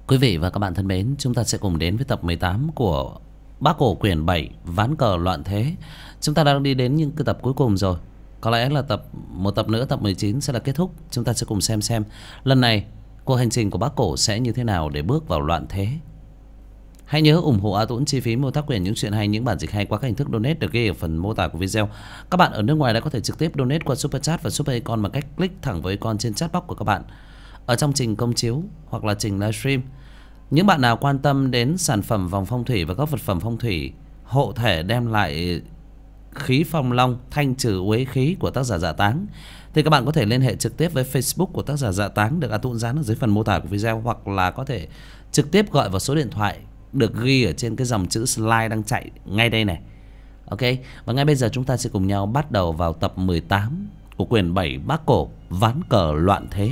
Quý vị và các bạn thân mến, chúng ta sẽ cùng đến với tập 18 của Bác Cổ quyển 7 Ván cờ loạn thế. Chúng ta đang đi đến những cái tập cuối cùng rồi. Có lẽ là một tập nữa, tập 19 sẽ là kết thúc. Chúng ta sẽ cùng xem lần này cuộc hành trình của Bác Cổ sẽ như thế nào để bước vào loạn thế. Hãy nhớ ủng hộ A Tuấn chi phí mua tác quyền những chuyện hay, những bản dịch hay qua các hình thức donate được ghi ở phần mô tả của video. Các bạn ở nước ngoài đã có thể trực tiếp donate qua Super Chat và Super Icon bằng cách click thẳng với icon trên chat box của các bạn ở trong trình công chiếu hoặc là trình livestream. Những bạn nào quan tâm đến sản phẩm vòng phong thủy và các vật phẩm phong thủy hộ thể đem lại khí phong long, thanh trừ uế khí của tác giả Dạ Táng, thì các bạn có thể liên hệ trực tiếp với Facebook của tác giả Dạ Táng được A Tuấn dán ở dưới phần mô tả của video, hoặc là có thể trực tiếp gọi vào số điện thoại được ghi ở trên cái dòng chữ slide đang chạy ngay đây này. Ok, và ngay bây giờ chúng ta sẽ cùng nhau bắt đầu vào tập 18 của quyển 7 Bác Cổ Ván cờ loạn thế.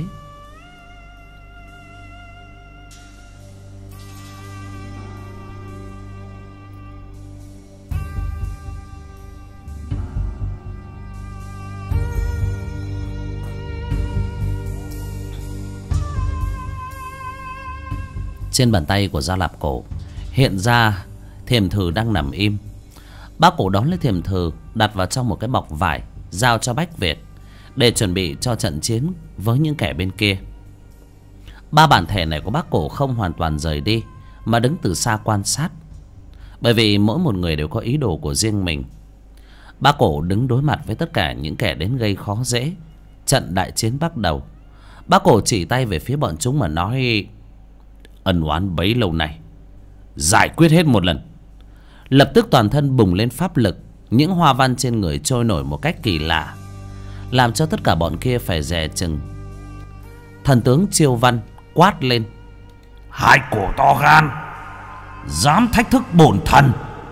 Trên bàn tay của Gia Lạp Cổ hiện ra thiềm thử đang nằm im. Bác Cổ đón lấy thiềm thử, đặt vào trong một cái bọc vải, giao cho Bách Việt để chuẩn bị cho trận chiến với những kẻ bên kia. Ba bản thể này của Bác Cổ không hoàn toàn rời đi, mà đứng từ xa quan sát, bởi vì mỗi một người đều có ý đồ của riêng mình. Bác Cổ đứng đối mặt với tất cả những kẻ đến gây khó dễ. Trận đại chiến bắt đầu. Bác Cổ chỉ tay về phía bọn chúng mà nói: ân oán bấy lâu nay giải quyết hết một lần. Lập tức toàn thân bùng lên pháp lực, những hoa văn trên người trôi nổi một cách kỳ lạ, làm cho tất cả bọn kia phải dè chừng. Thần tướng Chiêu Văn quát lên: hai cổ to gan, dám thách thức bổn thần.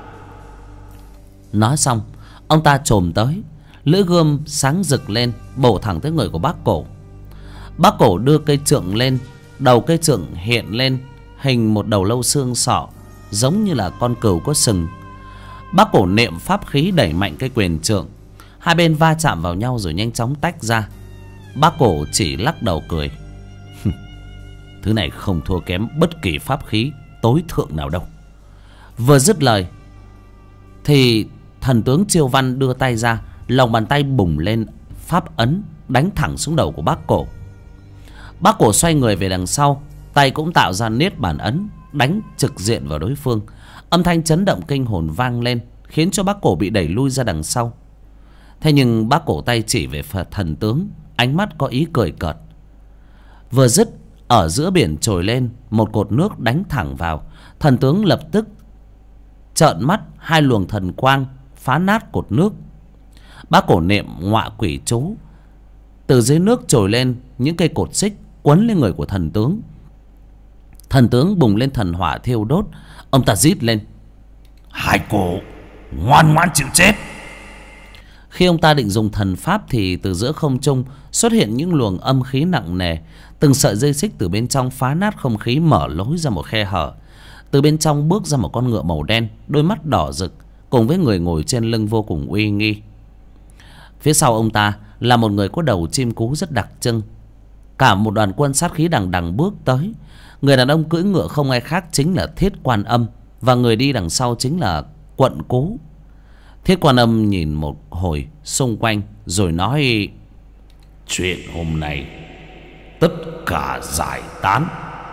Nói xong, ông ta chồm tới, lưỡi gươm sáng rực lên, bổ thẳng tới người của Bác Cổ. Bác Cổ đưa cây trượng lên, đầu cây trượng hiện lên hình một đầu lâu xương sọ, giống như là con cừu có sừng. Bác Cổ niệm pháp khí đẩy mạnh cây quyền trượng, hai bên va chạm vào nhau rồi nhanh chóng tách ra. Bác Cổ chỉ lắc đầu cười: thứ này không thua kém bất kỳ pháp khí tối thượng nào đâu. Vừa dứt lời thì thần tướng Chiêu Văn đưa tay ra, lòng bàn tay bùng lên pháp ấn đánh thẳng xuống đầu của Bác Cổ. Bác Cổ xoay người về đằng sau, tay cũng tạo ra niết bàn ấn đánh trực diện vào đối phương. Âm thanh chấn động kinh hồn vang lên, khiến cho Bác Cổ bị đẩy lui ra đằng sau. Thế nhưng Bác Cổ tay chỉ về thần tướng, ánh mắt có ý cười cợt. Vừa dứt, ở giữa biển trồi lên một cột nước đánh thẳng vào. Thần tướng lập tức trợn mắt, hai luồng thần quang phá nát cột nước. Bác Cổ niệm ngọa quỷ chú, từ dưới nước trồi lên những cây cột xích quấn lên người của thần tướng. Thần tướng bùng lên thần hỏa thiêu đốt. Ông ta rít lên: hai cổ ngoan ngoãn chịu chết. Khi ông ta định dùng thần pháp thì từ giữa không trung xuất hiện những luồng âm khí nặng nề. Từng sợi dây xích từ bên trong phá nát không khí, mở lối ra một khe hở. Từ bên trong bước ra một con ngựa màu đen, đôi mắt đỏ rực, cùng với người ngồi trên lưng vô cùng uy nghi. Phía sau ông ta là một người có đầu chim cú rất đặc trưng. Cả một đoàn quân sát khí đằng đằng bước tới. Người đàn ông cưỡi ngựa không ai khác chính là Thiết Quan Âm, và người đi đằng sau chính là Quận Cố. Thiết Quan Âm nhìn một hồi xung quanh rồi nói: chuyện hôm nay tất cả giải tán.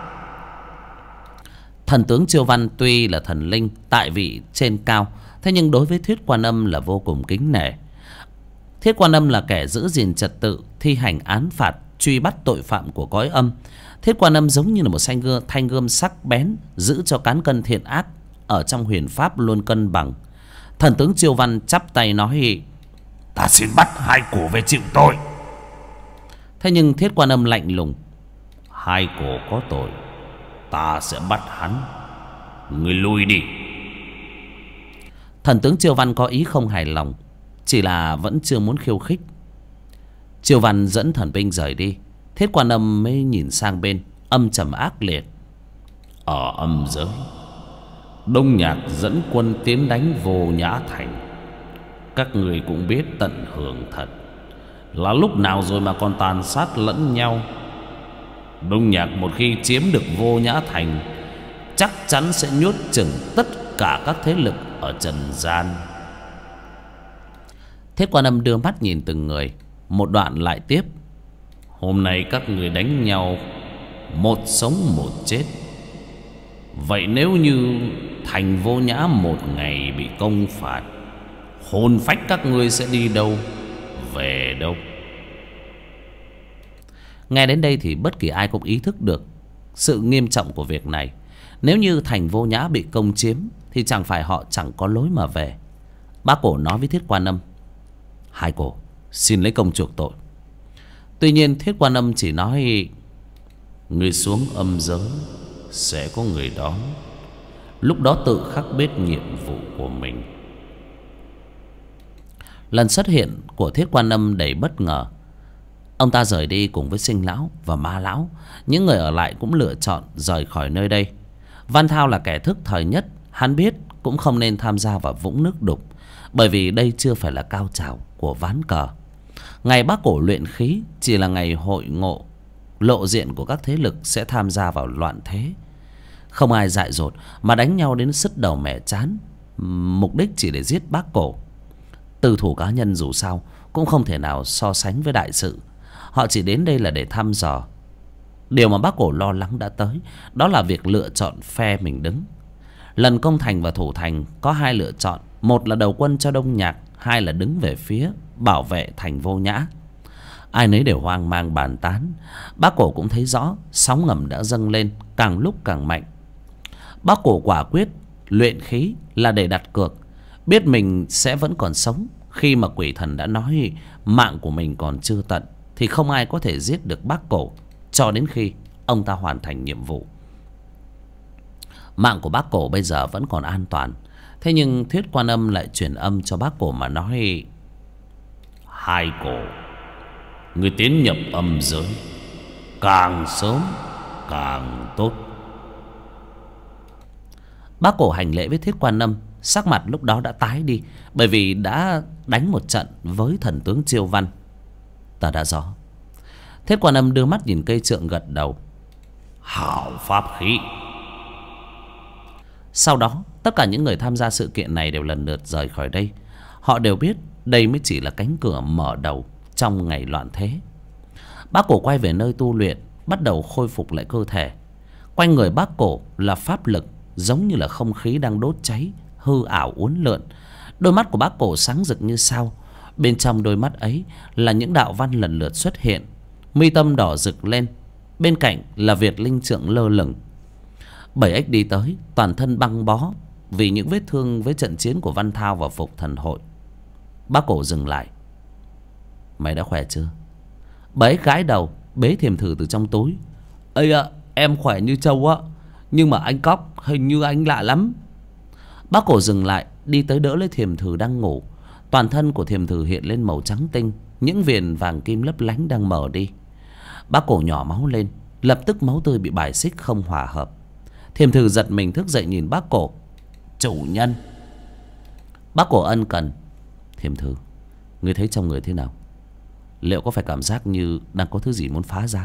Thần tướng Chiêu Văn tuy là thần linh tại vị trên cao, thế nhưng đối với Thiết Quan Âm là vô cùng kính nể. Thiết Quan Âm là kẻ giữ gìn trật tự, thi hành án phạt, truy bắt tội phạm của cõi âm. Thiết Quan Âm giống như là một thanh gươm sắc bén, giữ cho cán cân thiện ác ở trong huyền pháp luôn cân bằng. Thần tướng Chiêu Văn chắp tay nói: ta xin bắt hai cổ về chịu tội. Thế nhưng Thiết Quan Âm lạnh lùng: hai cổ có tội, ta sẽ bắt hắn, ngươi lui đi. Thần tướng Chiêu Văn có ý không hài lòng, chỉ là vẫn chưa muốn khiêu khích. Chiêu Văn dẫn thần binh rời đi. Thiết Quan Âm mới nhìn sang bên, âm trầm ác liệt: ở âm giới, Đông Nhạc dẫn quân tiến đánh Vô Nhã Thành. Các người cũng biết tận hưởng thật, là lúc nào rồi mà còn tàn sát lẫn nhau. Đông Nhạc một khi chiếm được Vô Nhã Thành, chắc chắn sẽ nhốt chừng tất cả các thế lực ở trần gian. Thiết Quan Âm đưa mắt nhìn từng người, một đoạn lại tiếp: hôm nay các người đánh nhau, một sống một chết. Vậy nếu như thành Vô Nhã một ngày bị công phạt, hồn phách các ngươi sẽ đi đâu, về đâu? Nghe đến đây thì bất kỳ ai cũng ý thức được sự nghiêm trọng của việc này. Nếu như thành Vô Nhã bị công chiếm thì chẳng phải họ chẳng có lối mà về. Bác Cổ nói với Thiết Quan Âm: hai cổ xin lấy công chuộc tội. Tuy nhiên Thiết Quan Âm chỉ nói: người xuống âm giới sẽ có người đón, lúc đó tự khắc biết nhiệm vụ của mình. Lần xuất hiện của Thiết Quan Âm đầy bất ngờ. Ông ta rời đi cùng với Sinh Lão và Ma Lão. Những người ở lại cũng lựa chọn rời khỏi nơi đây. Văn Thao là kẻ thức thời nhất. Hắn biết cũng không nên tham gia vào vũng nước đục, bởi vì đây chưa phải là cao trào của ván cờ. Ngày Bác Cổ luyện khí chỉ là ngày hội ngộ lộ diện của các thế lực sẽ tham gia vào loạn thế. Không ai dại dột mà đánh nhau đến sứt đầu mẻ chán, mục đích chỉ để giết Bác Cổ. Từ thủ cá nhân dù sao cũng không thể nào so sánh với đại sự. Họ chỉ đến đây là để thăm dò. Điều mà Bác Cổ lo lắng đã tới, đó là việc lựa chọn phe mình đứng. Lần công thành và thủ thành có hai lựa chọn: một là đầu quân cho Đông Nhạc, hai là đứng về phía bảo vệ thành Vô Nhã. Ai nấy đều hoang mang bàn tán. Bác Cổ cũng thấy rõ sóng ngầm đã dâng lên, càng lúc càng mạnh. Bác Cổ quả quyết luyện khí là để đặt cược, biết mình sẽ vẫn còn sống. Khi mà quỷ thần đã nói mạng của mình còn chưa tận thì không ai có thể giết được Bác Cổ cho đến khi ông ta hoàn thành nhiệm vụ. Mạng của Bác Cổ bây giờ vẫn còn an toàn. Thế nhưng Thiết Quan Âm lại truyền âm cho Bác Cổ mà nói: hai cổ, người tiến nhập âm giới càng sớm càng tốt. Bác Cổ hành lễ với Thiết Quan Âm. Sắc mặt lúc đó đã tái đi, bởi vì đã đánh một trận với thần tướng Chiêu Văn. Ta đã rõ. Thiết Quan Âm đưa mắt nhìn cây trượng gật đầu: hảo pháp khí. Sau đó tất cả những người tham gia sự kiện này đều lần lượt rời khỏi đây. Họ đều biết đây mới chỉ là cánh cửa mở đầu trong ngày loạn thế. Bác Cổ quay về nơi tu luyện, bắt đầu khôi phục lại cơ thể. Quanh người Bác Cổ là pháp lực, giống như là không khí đang đốt cháy, hư ảo uốn lượn. Đôi mắt của Bác Cổ sáng rực như sao. Bên trong đôi mắt ấy là những đạo văn lần lượt xuất hiện. Mi tâm đỏ rực lên, bên cạnh là Việt linh trượng lơ lửng. 7X đi tới, toàn thân băng bó vì những vết thương với trận chiến của Văn Thao và Phục Thần Hội. Bác Cổ dừng lại: mày đã khỏe chưa? 7X gãi đầu, bế Thiềm Thử từ trong túi: ây ạ, em khỏe như trâu á, nhưng mà anh Cóc hình như anh lạ lắm. Bác Cổ dừng lại, đi tới đỡ lấy Thiềm Thử đang ngủ. Toàn thân của Thiềm Thử hiện lên màu trắng tinh, những viền vàng kim lấp lánh đang mở đi. Bác Cổ nhỏ máu lên, lập tức máu tươi bị bài xích không hòa hợp. Thiềm Thử giật mình thức dậy nhìn Bác Cổ: chủ nhân. Bác Cổ ân cần: Thiềm Thử, ngươi thấy trong người thế nào? Liệu có phải cảm giác như đang có thứ gì muốn phá ra?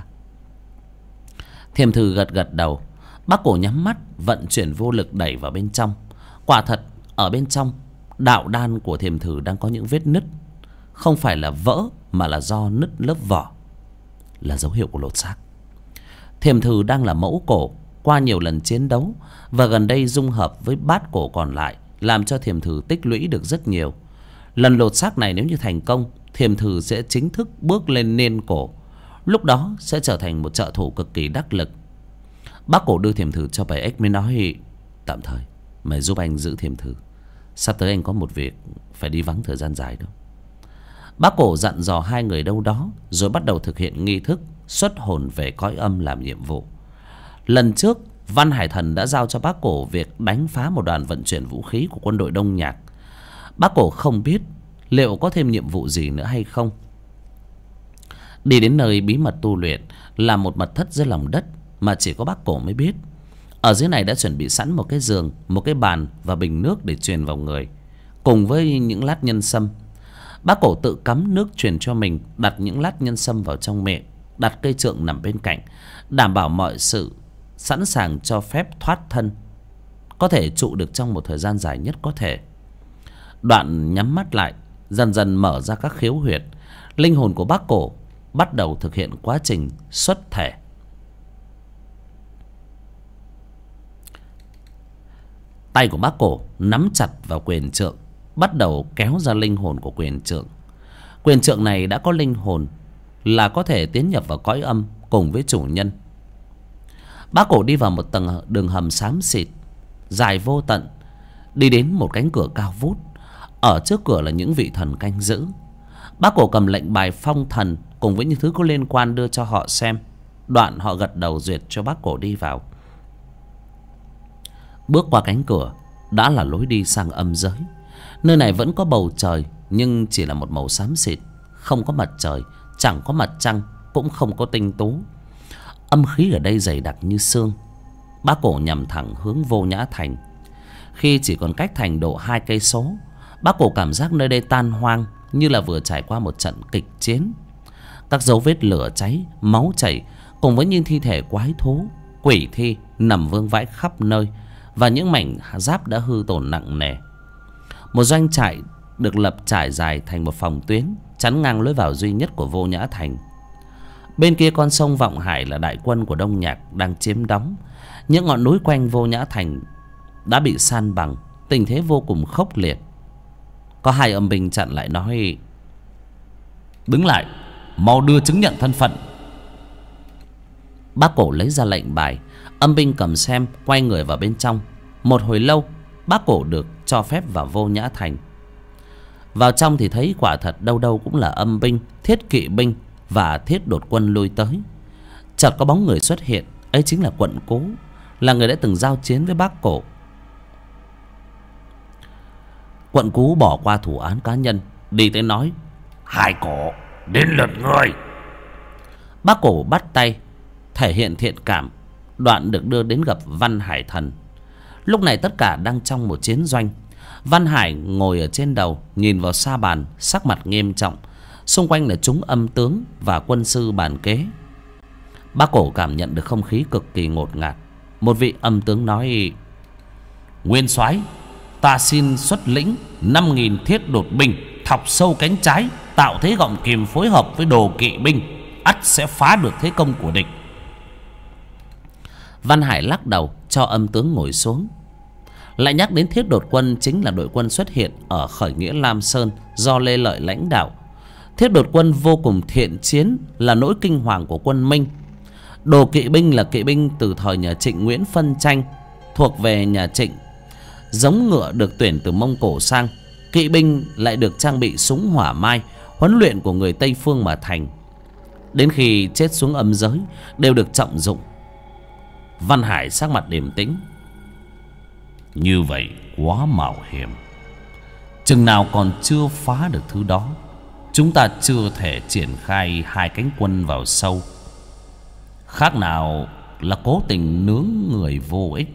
Thiềm Thử gật gật đầu. Bác Cổ nhắm mắt, vận chuyển vô lực đẩy vào bên trong. Quả thật ở bên trong đạo đan của Thiềm Thử đang có những vết nứt. Không phải là vỡ mà là do nứt lớp vỏ, là dấu hiệu của lột xác. Thiềm Thử đang là mẫu cổ qua nhiều lần chiến đấu, và gần đây dung hợp với bát cổ còn lại, làm cho Thiềm Thử tích lũy được rất nhiều. Lần lột xác này nếu như thành công, Thiềm Thử sẽ chính thức bước lên niên cổ. Lúc đó sẽ trở thành một trợ thủ cực kỳ đắc lực. Bác Cổ đưa Thiềm Thử cho 7X mới nói: tạm thời mày giúp anh giữ Thiềm Thử, sắp tới anh có một việc phải đi vắng thời gian dài đâu. Bác Cổ dặn dò hai người đâu đó, rồi bắt đầu thực hiện nghi thức xuất hồn về cõi âm làm nhiệm vụ. Lần trước Văn Hải Thần đã giao cho Bác Cổ việc đánh phá một đoàn vận chuyển vũ khí của quân đội Đông Nhạc. Bác Cổ không biết liệu có thêm nhiệm vụ gì nữa hay không. Đi đến nơi bí mật tu luyện là một mật thất dưới lòng đất mà chỉ có Bác Cổ mới biết. Ở dưới này đã chuẩn bị sẵn một cái giường, một cái bàn và bình nước để truyền vào người, cùng với những lát nhân sâm. Bác Cổ tự cắm nước truyền cho mình, đặt những lát nhân sâm vào trong miệng, đặt cây trượng nằm bên cạnh, đảm bảo mọi sự sẵn sàng cho phép thoát thân có thể trụ được trong một thời gian dài nhất có thể. Đoạn nhắm mắt lại, dần dần mở ra các khiếu huyệt. Linh hồn của bác cổ bắt đầu thực hiện quá trình xuất thể. Tay của bác cổ nắm chặt vào quyền trượng, bắt đầu kéo ra linh hồn của quyền trượng. Quyền trượng này đã có linh hồn, là có thể tiến nhập vào cõi âm cùng với chủ nhân. Bác cổ đi vào một tầng đường hầm xám xịt, dài vô tận, đi đến một cánh cửa cao vút. Ở trước cửa là những vị thần canh giữ. Bác cổ cầm lệnh bài phong thần cùng với những thứ có liên quan đưa cho họ xem. Đoạn họ gật đầu duyệt cho bác cổ đi vào. Bước qua cánh cửa đã là lối đi sang âm giới. Nơi này vẫn có bầu trời, nhưng chỉ là một màu xám xịt, không có mặt trời, chẳng có mặt trăng, cũng không có tinh tú. Âm khí ở đây dày đặc như xương. Bác cổ nhằm thẳng hướng Vô Nhã Thành. Khi chỉ còn cách thành độ 2 cây số, bác cổ cảm giác nơi đây tan hoang, như là vừa trải qua một trận kịch chiến. Các dấu vết lửa cháy, máu chảy cùng với những thi thể quái thú, quỷ thi nằm vương vãi khắp nơi, và những mảnh giáp đã hư tổn nặng nề. Một doanh trại được lập trải dài thành một phòng tuyến, chắn ngang lối vào duy nhất của Vô Nhã Thành. Bên kia con sông Vọng Hải là đại quân của Đông Nhạc đang chiếm đóng. Những ngọn núi quanh Vô Nhã Thành đã bị san bằng, tình thế vô cùng khốc liệt. Có hai âm binh chặn lại nói: "Đứng lại, mau đưa chứng nhận thân phận." Bác cổ lấy ra lệnh bài. Âm binh cầm xem, quay người vào bên trong. Một hồi lâu, bác cổ được cho phép vào Vô Nhã Thành. Vào trong thì thấy quả thật đâu đâu cũng là âm binh, thiết kỵ binh và thiết đột quân lui tới. Chợt có bóng người xuất hiện, ấy chính là Quận Cố, là người đã từng giao chiến với bác cổ. Quận Cố bỏ qua thủ án cá nhân, đi tới nói: "Hai cổ, đến lượt ngươi." Bác cổ bắt tay, thể hiện thiện cảm. Đoạn được đưa đến gặp Văn Hải Thần. Lúc này tất cả đang trong một chiến doanh. Văn Hải ngồi ở trên đầu, nhìn vào sa bàn, sắc mặt nghiêm trọng. Xung quanh là chúng âm tướng và quân sư bàn kế. Bác cổ cảm nhận được không khí cực kỳ ngột ngạt. Một vị âm tướng nói: "Nguyên soái, ta xin xuất lĩnh 5.000 thiết đột binh, thọc sâu cánh trái, tạo thế gọng kìm phối hợp với đồ kỵ binh, ắt sẽ phá được thế công của địch." Văn Hải lắc đầu cho âm tướng ngồi xuống. Lại nhắc đến thiết đột quân chính là đội quân xuất hiện ở khởi nghĩa Lam Sơn do Lê Lợi lãnh đạo. Thiết đột quân vô cùng thiện chiến, là nỗi kinh hoàng của quân Minh. Đồ kỵ binh là kỵ binh từ thời nhà Trịnh Nguyễn phân tranh, thuộc về nhà Trịnh. Giống ngựa được tuyển từ Mông Cổ sang. Kỵ binh lại được trang bị súng hỏa mai, huấn luyện của người Tây Phương mà thành. Đến khi chết xuống âm giới đều được trọng dụng. Văn Hải sắc mặt điềm tĩnh: "Như vậy quá mạo hiểm. Chừng nào còn chưa phá được thứ đó, chúng ta chưa thể triển khai hai cánh quân vào sâu. Khác nào là cố tình nướng người vô ích."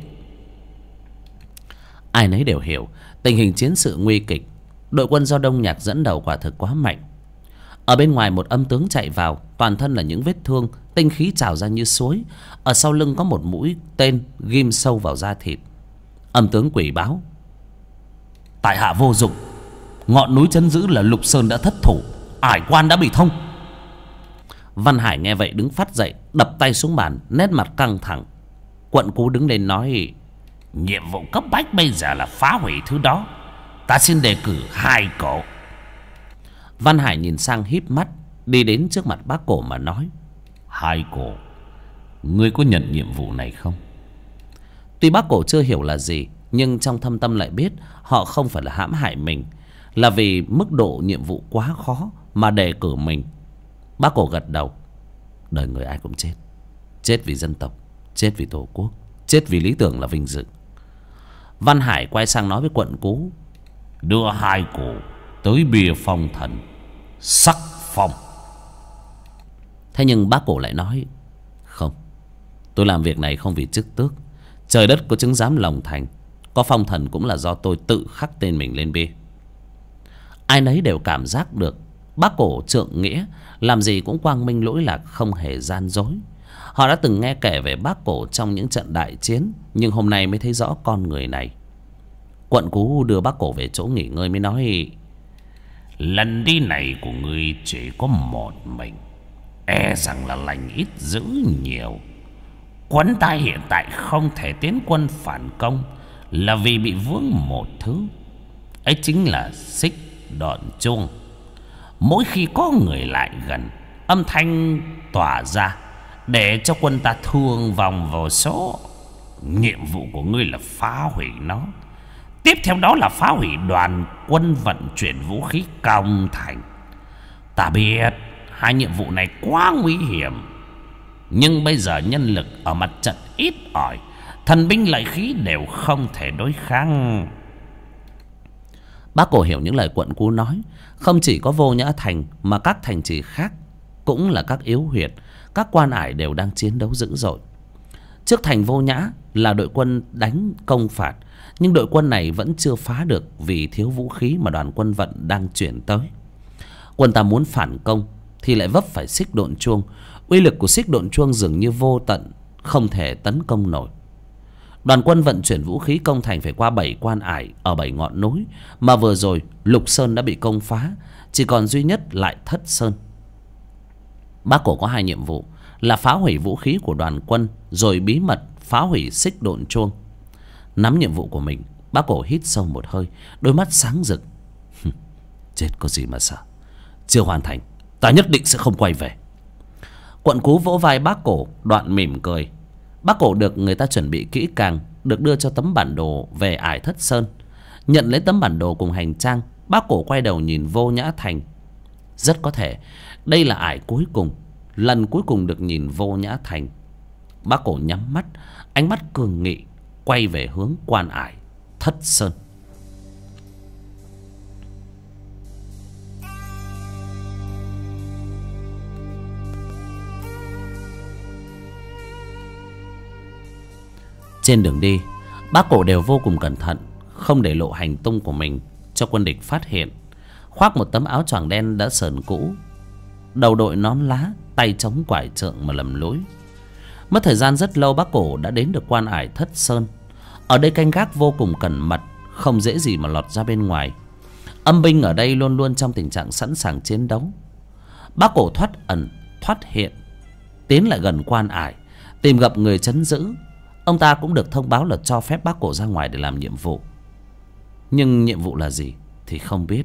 Ai nấy đều hiểu tình hình chiến sự nguy kịch. Đội quân do Đông Nhạc dẫn đầu quả thực quá mạnh. Ở bên ngoài một âm tướng chạy vào, toàn thân là những vết thương, tinh khí trào ra như suối. Ở sau lưng có một mũi tên ghim sâu vào da thịt. Âm tướng quỷ báo: "Tại hạ vô dụng. Ngọn núi trấn giữ là Lục Sơn đã thất thủ, ải quan đã bị thông." Văn Hải nghe vậy đứng phắt dậy, đập tay xuống bàn, nét mặt căng thẳng. Quận Cố đứng lên nói: "Nhiệm vụ cấp bách bây giờ là phá hủy thứ đó. Ta xin đề cử hai cổ." Văn Hải nhìn sang híp mắt, đi đến trước mặt bác cổ mà nói: "Hai cổ, ngươi có nhận nhiệm vụ này không?" Tuy bác cổ chưa hiểu là gì, nhưng trong thâm tâm lại biết họ không phải là hãm hại mình, là vì mức độ nhiệm vụ quá khó mà đề cử mình. Bác cổ gật đầu: "Đời người ai cũng chết. Chết vì dân tộc, chết vì tổ quốc, chết vì lý tưởng là vinh dự." Văn Hải quay sang nói với Quận Cố: "Đưa hai cổ tới bia phong thần, sắc phong." Thế nhưng bác cổ lại nói: "Không, tôi làm việc này không vì chức tước. Trời đất có chứng giám lòng thành, có phong thần cũng là do tôi tự khắc tên mình lên bia." Ai nấy đều cảm giác được Bác Cổ trượng nghĩa, làm gì cũng quang minh lỗi lạc, không hề gian dối. Họ đã từng nghe kể về Bác Cổ trong những trận đại chiến, nhưng hôm nay mới thấy rõ con người này. Quận Cú đưa Bác Cổ về chỗ nghỉ ngơi mới nói: lần đi này của ngươi chỉ có một mình, e rằng là lành ít dữ nhiều. Quân ta hiện tại không thể tiến quân phản công là vì bị vướng một thứ, ấy chính là xích đòn chuông. Mỗi khi có người lại gần, âm thanh tỏa ra để cho quân ta thương vong vô số. Nhiệm vụ của ngươi là phá hủy nó, tiếp theo đó là phá hủy đoàn quân vận chuyển vũ khí công thành. Ta biết hai nhiệm vụ này quá nguy hiểm, nhưng bây giờ nhân lực ở mặt trận ít ỏi, thần binh lợi khí đều không thể đối kháng. Bác Cổ hiểu những lời Quận Cú nói. Không chỉ có Vô Nhã Thành mà các thành trì khác, cũng là các yếu huyệt, các quan ải đều đang chiến đấu dữ dội. Trước thành Vô Nhã là đội quân đánh công phạt, nhưng đội quân này vẫn chưa phá được vì thiếu vũ khí mà đoàn quân vận đang chuyển tới. Quân ta muốn phản công thì lại vấp phải xích độn chuông. Uy lực của xích độn chuông dường như vô tận, không thể tấn công nổi. Đoàn quân vận chuyển vũ khí công thành phải qua 7 quan ải ở 7 ngọn núi, mà vừa rồi Lục Sơn đã bị công phá, chỉ còn duy nhất lại Thất Sơn. Bác Cổ có 2 nhiệm vụ là phá hủy vũ khí của đoàn quân, rồi bí mật phá hủy xích độn chuông. Nắm nhiệm vụ của mình, Bác Cổ hít sâu một hơi, đôi mắt sáng rực. Chết có gì mà sợ, chưa hoàn thành ta nhất định sẽ không quay về. Quận Cú vỗ vai Bác Cổ, đoạn mỉm cười. Bác Cổ được người ta chuẩn bị kỹ càng, được đưa cho tấm bản đồ về ải Thất Sơn. Nhận lấy tấm bản đồ cùng hành trang, Bác Cổ quay đầu nhìn Vô Nhã Thành. Rất có thể đây là ải cuối cùng, lần cuối cùng được nhìn Vô Nhã Thành. Bác Cổ nhắm mắt, ánh mắt cường nghị, quay về hướng quan ải Thất Sơn. Trên đường đi, Bác Cổ đều vô cùng cẩn thận, không để lộ hành tung của mình cho quân địch phát hiện. Khoác một tấm áo choàng đen đã sờn cũ, đầu đội nón lá, tay chống quải trượng mà lầm lũi. Mất thời gian rất lâu, Bác Cổ đã đến được quan ải Thất Sơn. Ở đây canh gác vô cùng cẩn mật, không dễ gì mà lọt ra bên ngoài. Âm binh ở đây luôn luôn trong tình trạng sẵn sàng chiến đấu. Bác Cổ thoát ẩn thoát hiện, tiến lại gần quan ải, tìm gặp người trấn giữ. Ông ta cũng được thông báo là cho phép Bác Cổ ra ngoài để làm nhiệm vụ, nhưng nhiệm vụ là gì thì không biết.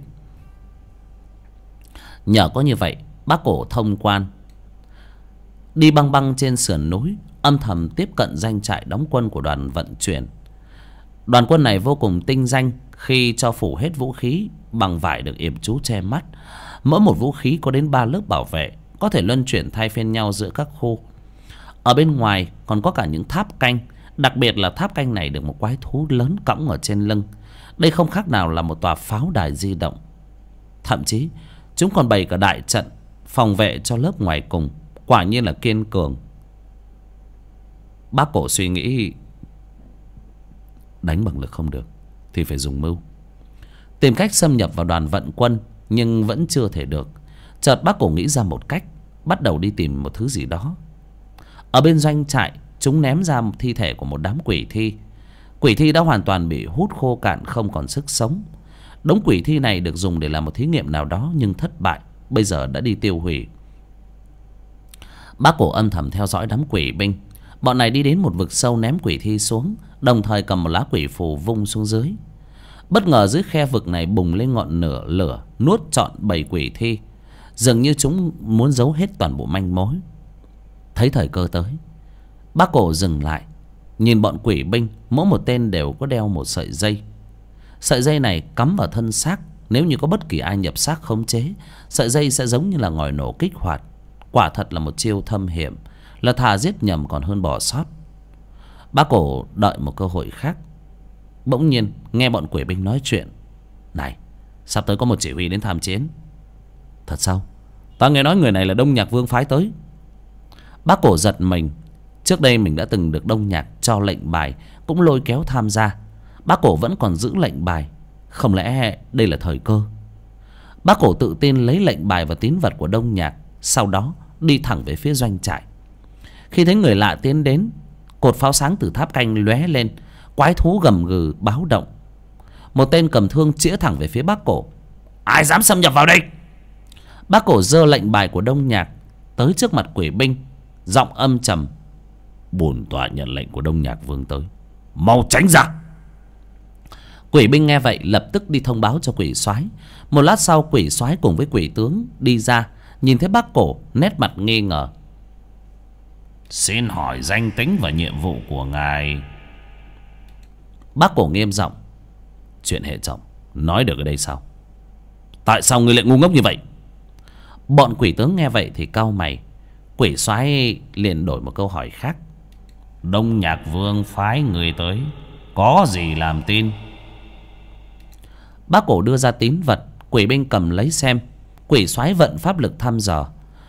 Nhờ có như vậy, Bác Cổ thông quan, đi băng băng trên sườn núi, âm thầm tiếp cận doanh trại đóng quân của đoàn vận chuyển. Đoàn quân này vô cùng tinh danh khi cho phủ hết vũ khí bằng vải được yểm trú che mắt. Mỗi một vũ khí có đến 3 lớp bảo vệ, có thể luân chuyển thay phiên nhau giữa các khu. Ở bên ngoài còn có cả những tháp canh. Đặc biệt là tháp canh này được một quái thú lớn cõng ở trên lưng. Đây không khác nào là một tòa pháo đài di động. Thậm chí chúng còn bày cả đại trận phòng vệ cho lớp ngoài cùng. Quả nhiên là kiên cường. Bác Cổ suy nghĩ, đánh bằng lực không được thì phải dùng mưu. Tìm cách xâm nhập vào đoàn vận quân, nhưng vẫn chưa thể được. Chợt Bác Cổ nghĩ ra một cách, bắt đầu đi tìm một thứ gì đó. Ở bên doanh trại, chúng ném ra một thi thể của một đám quỷ thi. Quỷ thi đã hoàn toàn bị hút khô cạn, không còn sức sống. Đống quỷ thi này được dùng để làm một thí nghiệm nào đó nhưng thất bại, bây giờ đã đi tiêu hủy. Bác Cổ âm thầm theo dõi đám quỷ binh. Bọn này đi đến một vực sâu ném quỷ thi xuống, đồng thời cầm một lá quỷ phù vung xuống dưới. Bất ngờ dưới khe vực này bùng lên ngọn lửa nuốt trọn bầy quỷ thi. Dường như chúng muốn giấu hết toàn bộ manh mối. Thấy thời cơ tới, Bác Cổ dừng lại, nhìn bọn quỷ binh. Mỗi một tên đều có đeo một sợi dây. Sợi dây này cắm vào thân xác. Nếu như có bất kỳ ai nhập xác khống chế, sợi dây sẽ giống như là ngòi nổ kích hoạt. Quả thật là một chiêu thâm hiểm, là thà giết nhầm còn hơn bỏ sót. Bác Cổ đợi một cơ hội khác. Bỗng nhiên nghe bọn quỷ binh nói chuyện. Này, sắp tới có một chỉ huy đến tham chiến. Thật sao? Ta nghe nói người này là Đông Nhạc Vương phái tới. Bác Cổ giật mình. Trước đây mình đã từng được Đông Nhạc cho lệnh bài, cũng lôi kéo tham gia. Bác Cổ vẫn còn giữ lệnh bài. Không lẽ đây là thời cơ? Bác Cổ tự tin lấy lệnh bài và tín vật của Đông Nhạc, sau đó đi thẳng về phía doanh trại. Khi thấy người lạ tiến đến, cột pháo sáng từ tháp canh lóe lên, quái thú gầm gừ báo động. Một tên cầm thương chĩa thẳng về phía Bác Cổ. Ai dám xâm nhập vào đây? Bác Cổ giơ lệnh bài của Đông Nhạc tới trước mặt quỷ binh, giọng âm trầm. Bổn tọa nhận lệnh của Đông Nhạc Vương tới, mau tránh ra. Quỷ binh nghe vậy lập tức đi thông báo cho quỷ soái. Một lát sau, quỷ soái cùng với quỷ tướng đi ra, nhìn thấy Bác Cổ, nét mặt nghi ngờ. Xin hỏi danh tính và nhiệm vụ của ngài? Bác Cổ nghiêm giọng. Chuyện hệ trọng nói được ở đây sao? Tại sao ngươi lại ngu ngốc như vậy? Bọn quỷ tướng nghe vậy thì cau mày. Quỷ soái liền đổi một câu hỏi khác. Đông Nhạc Vương phái người tới, có gì làm tin? Bác Cổ đưa ra tín vật, quỷ binh cầm lấy xem. Quỷ soái vận pháp lực thăm dò.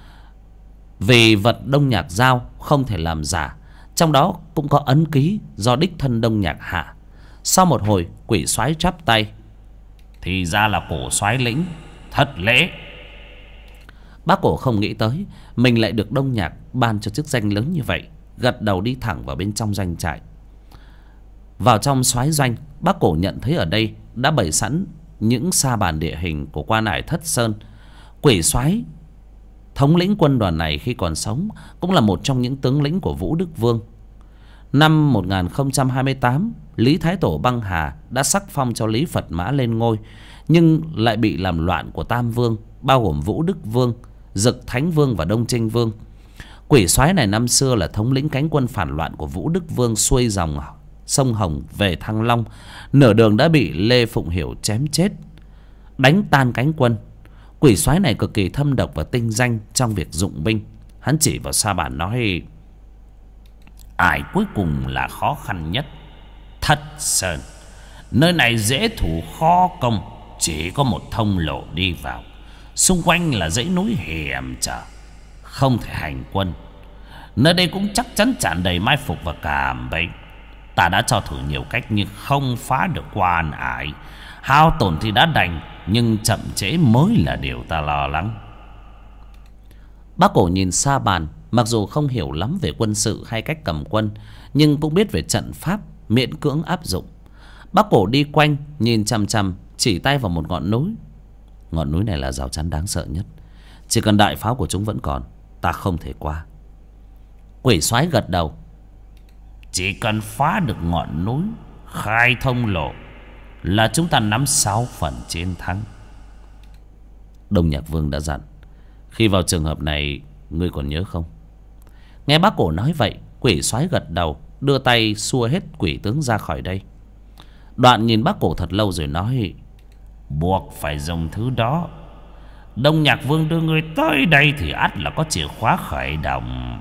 Vì vật Đông Nhạc giao không thể làm giả, trong đó cũng có ấn ký do đích thân Đông Nhạc hạ. Sau một hồi, quỷ soái chắp tay. Thì ra là Cổ soái lĩnh, thất lễ. Bác Cổ không nghĩ tới mình lại được Đông Nhạc ban cho chức danh lớn như vậy, gật đầu đi thẳng vào bên trong doanh trại. Vào trong soái doanh, Bác Cổ nhận thấy ở đây đã bày sẵn những sa bàn địa hình của quan ải Thất Sơn. Quỷ soái thống lĩnh quân đoàn này khi còn sống cũng là một trong những tướng lĩnh của Vũ Đức Vương. Năm 1028, Lý Thái Tổ băng hà đã sắc phong cho Lý Phật Mã lên ngôi, nhưng lại bị làm loạn của Tam Vương, bao gồm Vũ Đức Vương, Dực Thánh Vương và Đông Trinh Vương. Quỷ soái này năm xưa là thống lĩnh cánh quân phản loạn của Vũ Đức Vương xuôi dòng sông Hồng về Thăng Long. Nửa đường đã bị Lê Phụng Hiểu chém chết, đánh tan cánh quân. Quỷ soái này cực kỳ thâm độc và tinh danh trong việc dụng binh. Hắn chỉ vào sa bàn nói: Ai cuối cùng là khó khăn nhất? Thất Sơn. Nơi này dễ thủ khó công, chỉ có một thông lộ đi vào. Xung quanh là dãy núi hiểm trở, không thể hành quân. Nơi đây cũng chắc chắn tràn đầy mai phục và cảm bẫy. Ta đã cho thử nhiều cách nhưng không phá được quan ải. Hao tổn thì đã đành, nhưng chậm trễ mới là điều ta lo lắng. Bác Cổ nhìn sa bàn, mặc dù không hiểu lắm về quân sự hay cách cầm quân, nhưng cũng biết về trận pháp, miễn cưỡng áp dụng. Bác Cổ đi quanh, nhìn chằm chằm, chỉ tay vào một ngọn núi. Ngọn núi này là rào chắn đáng sợ nhất. Chỉ cần đại pháo của chúng vẫn còn, ta không thể qua. Quỷ soái gật đầu. Chỉ cần phá được ngọn núi, khai thông lộ, là chúng ta nắm 6 phần chiến thắng. Đông Nhạc Vương đã dặn, khi vào trường hợp này, ngươi còn nhớ không? Nghe Bác Cổ nói vậy, quỷ soái gật đầu, đưa tay xua hết quỷ tướng ra khỏi đây. Đoạn nhìn Bác Cổ thật lâu rồi nói: Buộc phải dùng thứ đó. Đông Nhạc Vương đưa ngươi tới đây thì ắt là có chìa khóa khởi động.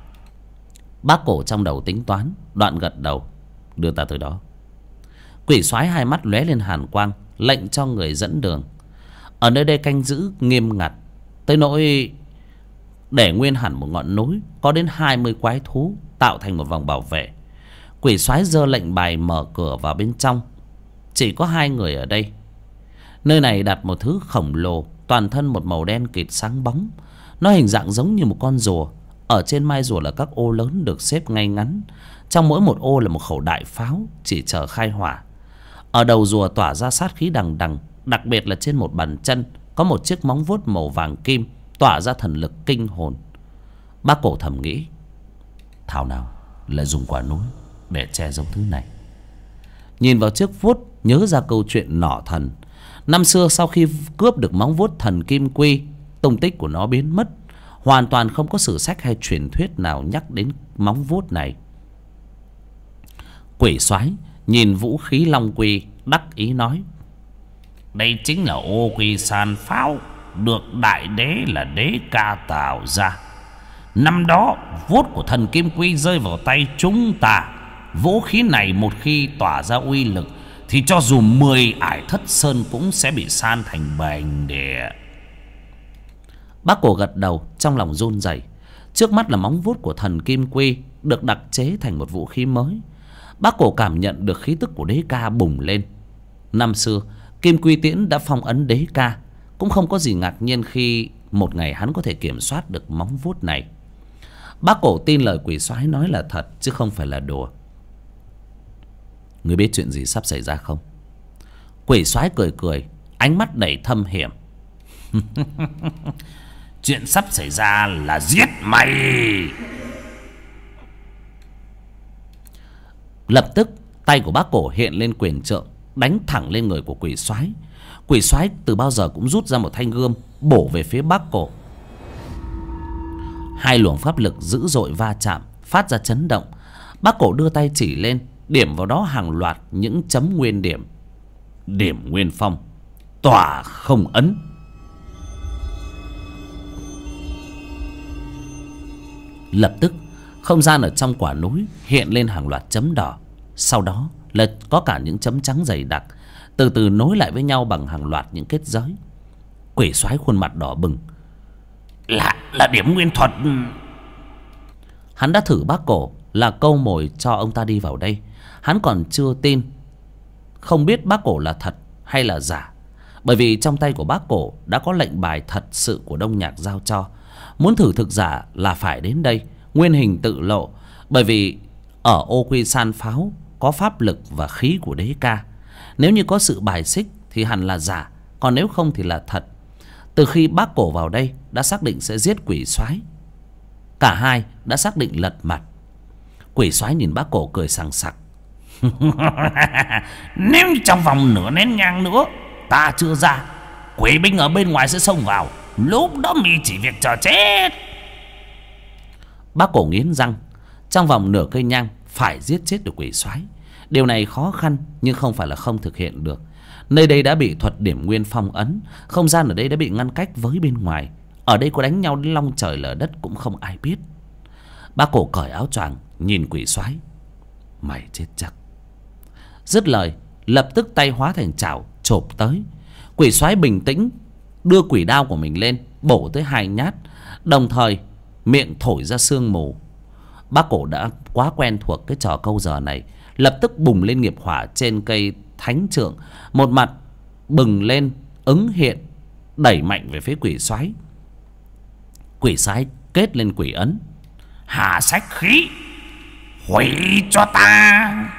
Bác Cổ trong đầu tính toán, đoạn gật đầu. Đưa ta tới đó. Quỷ soái hai mắt lóe lên hàn quang, lệnh cho người dẫn đường. Ở nơi đây canh giữ nghiêm ngặt, tới nỗi để nguyên hẳn một ngọn núi có đến 20 quái thú tạo thành một vòng bảo vệ. Quỷ soái giơ lệnh bài mở cửa vào bên trong. Chỉ có 2 người ở đây. Nơi này đặt một thứ khổng lồ, toàn thân một màu đen kịt sáng bóng. Nó hình dạng giống như một con rùa. Ở trên mai rùa là các ô lớn được xếp ngay ngắn. Trong mỗi một ô là một khẩu đại pháo chỉ chờ khai hỏa. Ở đầu rùa tỏa ra sát khí đằng đằng. Đặc biệt là trên một bàn chân có một chiếc móng vuốt màu vàng kim, tỏa ra thần lực kinh hồn. Bác Cổ thầm nghĩ, thảo nào lại dùng quả núi để che giấu thứ này. Nhìn vào chiếc vuốt, nhớ ra câu chuyện nỏ thần. Năm xưa sau khi cướp được móng vuốt thần kim quy, tung tích của nó biến mất. Hoàn toàn không có sử sách hay truyền thuyết nào nhắc đến móng vuốt này. Quỷ soái nhìn vũ khí long quy, đắc ý nói: Đây chính là ô quy san pháo, được đại đế là Đế Ca tạo ra. Năm đó vuốt của thần kim quy rơi vào tay chúng ta. Vũ khí này một khi tỏa ra uy lực thì cho dù 10 ải Thất Sơn cũng sẽ bị san thành bành địa. Bác Cổ gật đầu, trong lòng run rẩy. Trước mắt là móng vuốt của thần kim quy được đặc chế thành một vũ khí mới. Bác Cổ cảm nhận được khí tức của Đế Ca bùng lên. Năm xưa Kim Quy Tiễn đã phong ấn Đế Ca, cũng không có gì ngạc nhiên khi một ngày hắn có thể kiểm soát được móng vuốt này. Bác Cổ tin lời quỷ soái nói là thật chứ không phải là đùa. Ngươi biết chuyện gì sắp xảy ra không? Quỷ soái cười cười, ánh mắt đầy thâm hiểm. Chuyện sắp xảy ra là giết mày. Lập tức tay của bác Cổ hiện lên quyền trượng, đánh thẳng lên người của quỷ soái. Quỷ soái từ bao giờ cũng rút ra một thanh gươm bổ về phía bác Cổ. Hai luồng pháp lực dữ dội va chạm, phát ra chấn động. Bác Cổ đưa tay chỉ lên, điểm vào đó hàng loạt những chấm nguyên điểm. Điểm nguyên phong, tỏa không ấn. Lập tức không gian ở trong quả núi hiện lên hàng loạt chấm đỏ. Sau đó là có cả những chấm trắng dày đặc, từ từ nối lại với nhau bằng hàng loạt những kết giới. Quỷ soái khuôn mặt đỏ bừng. Là điểm nguyên thuật. Hắn đã thử bác Cổ là câu mồi cho ông ta đi vào đây. Hắn còn chưa tin, không biết bác Cổ là thật hay là giả. Bởi vì trong tay của bác Cổ đã có lệnh bài thật sự của Đông Nhạc giao cho. Muốn thử thực giả là phải đến đây, nguyên hình tự lộ. Bởi vì ở Ô Quy San Pháo có pháp lực và khí của đế ca. Nếu như có sự bài xích thì hẳn là giả, còn nếu không thì là thật. Từ khi bác Cổ vào đây đã xác định sẽ giết quỷ soái. Cả hai đã xác định lật mặt. Quỷ soái nhìn bác Cổ cười sằng sặc. Nếu trong vòng nửa nén nhang nữa ta chưa ra, quỷ binh ở bên ngoài sẽ xông vào. Lúc đó mi chỉ việc chờ chết. Bác Cổ nghiến răng. Trong vòng nửa cây nhang phải giết chết được quỷ soái. Điều này khó khăn nhưng không phải là không thực hiện được. Nơi đây đã bị thuật điểm nguyên phong ấn. Không gian ở đây đã bị ngăn cách với bên ngoài. Ở đây có đánh nhau đến long trời lở đất cũng không ai biết. Bác Cổ cởi áo choàng nhìn quỷ soái. Mày chết chắc. Dứt lời lập tức tay hóa thành chảo chộp tới. Quỷ soái bình tĩnh đưa quỷ đao của mình lên, bổ tới 2 nhát, đồng thời miệng thổi ra sương mù. Bác Cổ đã quá quen thuộc cái trò câu giờ này, lập tức bùng lên nghiệp hỏa trên cây thánh trượng, một mặt bừng lên ứng hiện, đẩy mạnh về phía quỷ soái. Quỷ soái kết lên quỷ ấn. Hạ sách khí, hủy cho ta.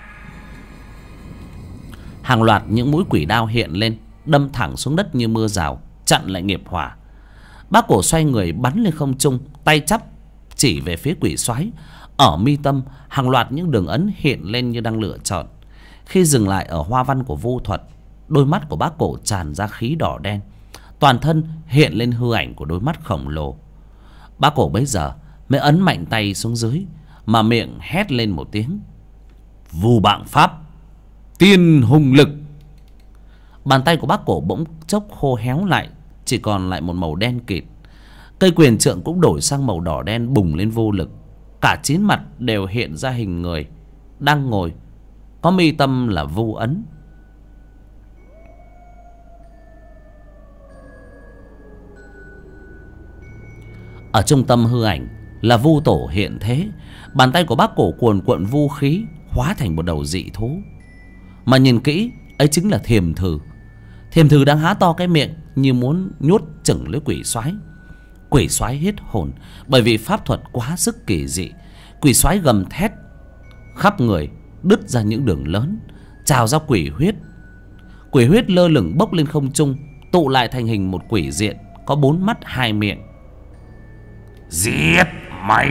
Hàng loạt những mũi quỷ đao hiện lên, đâm thẳng xuống đất như mưa rào, chặn lại nghiệp hỏa. Bác Cổ xoay người bắn lên không trung, tay chắp chỉ về phía quỷ soái. Ở mi tâm hàng loạt những đường ấn hiện lên như đang lựa chọn. Khi dừng lại ở hoa văn của vu thuật, đôi mắt của bác Cổ tràn ra khí đỏ đen, toàn thân hiện lên hư ảnh của đôi mắt khổng lồ. Bác Cổ bấy giờ mới ấn mạnh tay xuống dưới, mà miệng hét lên một tiếng. Vu Bạng Pháp, tiên hùng lực. Bàn tay của bác Cổ bỗng chốc khô héo lại, chỉ còn lại một màu đen kịt. Cây quyền trượng cũng đổi sang màu đỏ đen bùng lên vô lực. Cả 9 mặt đều hiện ra hình người đang ngồi, có mi tâm là vu ấn. Ở trung tâm hư ảnh là vu tổ hiện thế. Bàn tay của bác Cổ cuồn cuộn vu khí, hóa thành một đầu dị thú. Mà nhìn kỹ, ấy chính là Thiềm Thử. Thiềm Thử đang há to cái miệng như muốn nhốt chửng lấy quỷ soái. Quỷ soái hết hồn, bởi vì pháp thuật quá sức kỳ dị. Quỷ soái gầm thét, khắp người đứt ra những đường lớn, trào ra quỷ huyết. Quỷ huyết lơ lửng bốc lên không trung, tụ lại thành hình một quỷ diện có 4 mắt 2 miệng. Giết mày!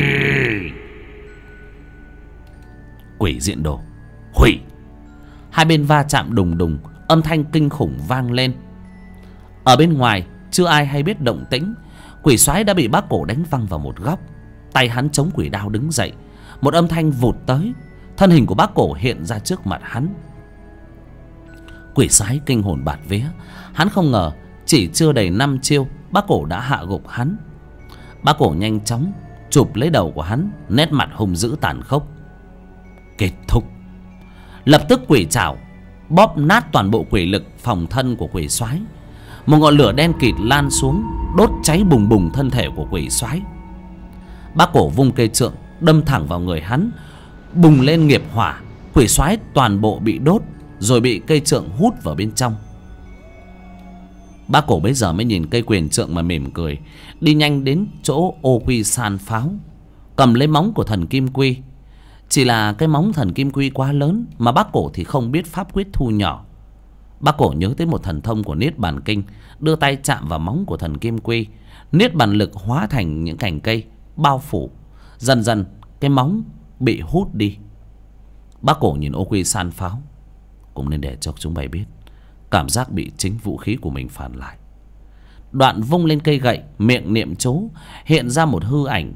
Quỷ diện đồ, hủy! Hai bên va chạm đùng đùng, âm thanh kinh khủng vang lên. Ở bên ngoài chưa ai hay biết động tĩnh. Quỷ soái đã bị bác Cổ đánh văng vào một góc. Tay hắn chống quỷ đao đứng dậy. Một âm thanh vụt tới, thân hình của bác Cổ hiện ra trước mặt hắn. Quỷ soái kinh hồn bạt vía. Hắn không ngờ chỉ chưa đầy 5 chiêu bác Cổ đã hạ gục hắn. Bác Cổ nhanh chóng chụp lấy đầu của hắn, nét mặt hung dữ tàn khốc. Kết thúc. Lập tức quỷ trảo bóp nát toàn bộ quỷ lực phòng thân của quỷ soái. Một ngọn lửa đen kịt lan xuống, đốt cháy bùng bùng thân thể của quỷ soái. Bác Cổ vung cây trượng đâm thẳng vào người hắn, bùng lên nghiệp hỏa. Quỷ soái toàn bộ bị đốt, rồi bị cây trượng hút vào bên trong. Bác Cổ bấy giờ mới nhìn cây quyền trượng mà mỉm cười, đi nhanh đến chỗ ô quy san pháo, cầm lấy móng của thần kim quy. Chỉ là cái móng thần kim quy quá lớn mà bác Cổ thì không biết pháp quyết thu nhỏ. Bác Cổ nhớ tới một thần thông của Niết Bàn Kinh, đưa tay chạm vào móng của thần kim quy, niết bàn lực hóa thành những cành cây bao phủ. Dần dần cái móng bị hút đi. Bác Cổ nhìn ô quy san pháo, cũng nên để cho chúng mày biết cảm giác bị chính vũ khí của mình phản lại. Đoạn vung lên cây gậy, miệng niệm chú, hiện ra một hư ảnh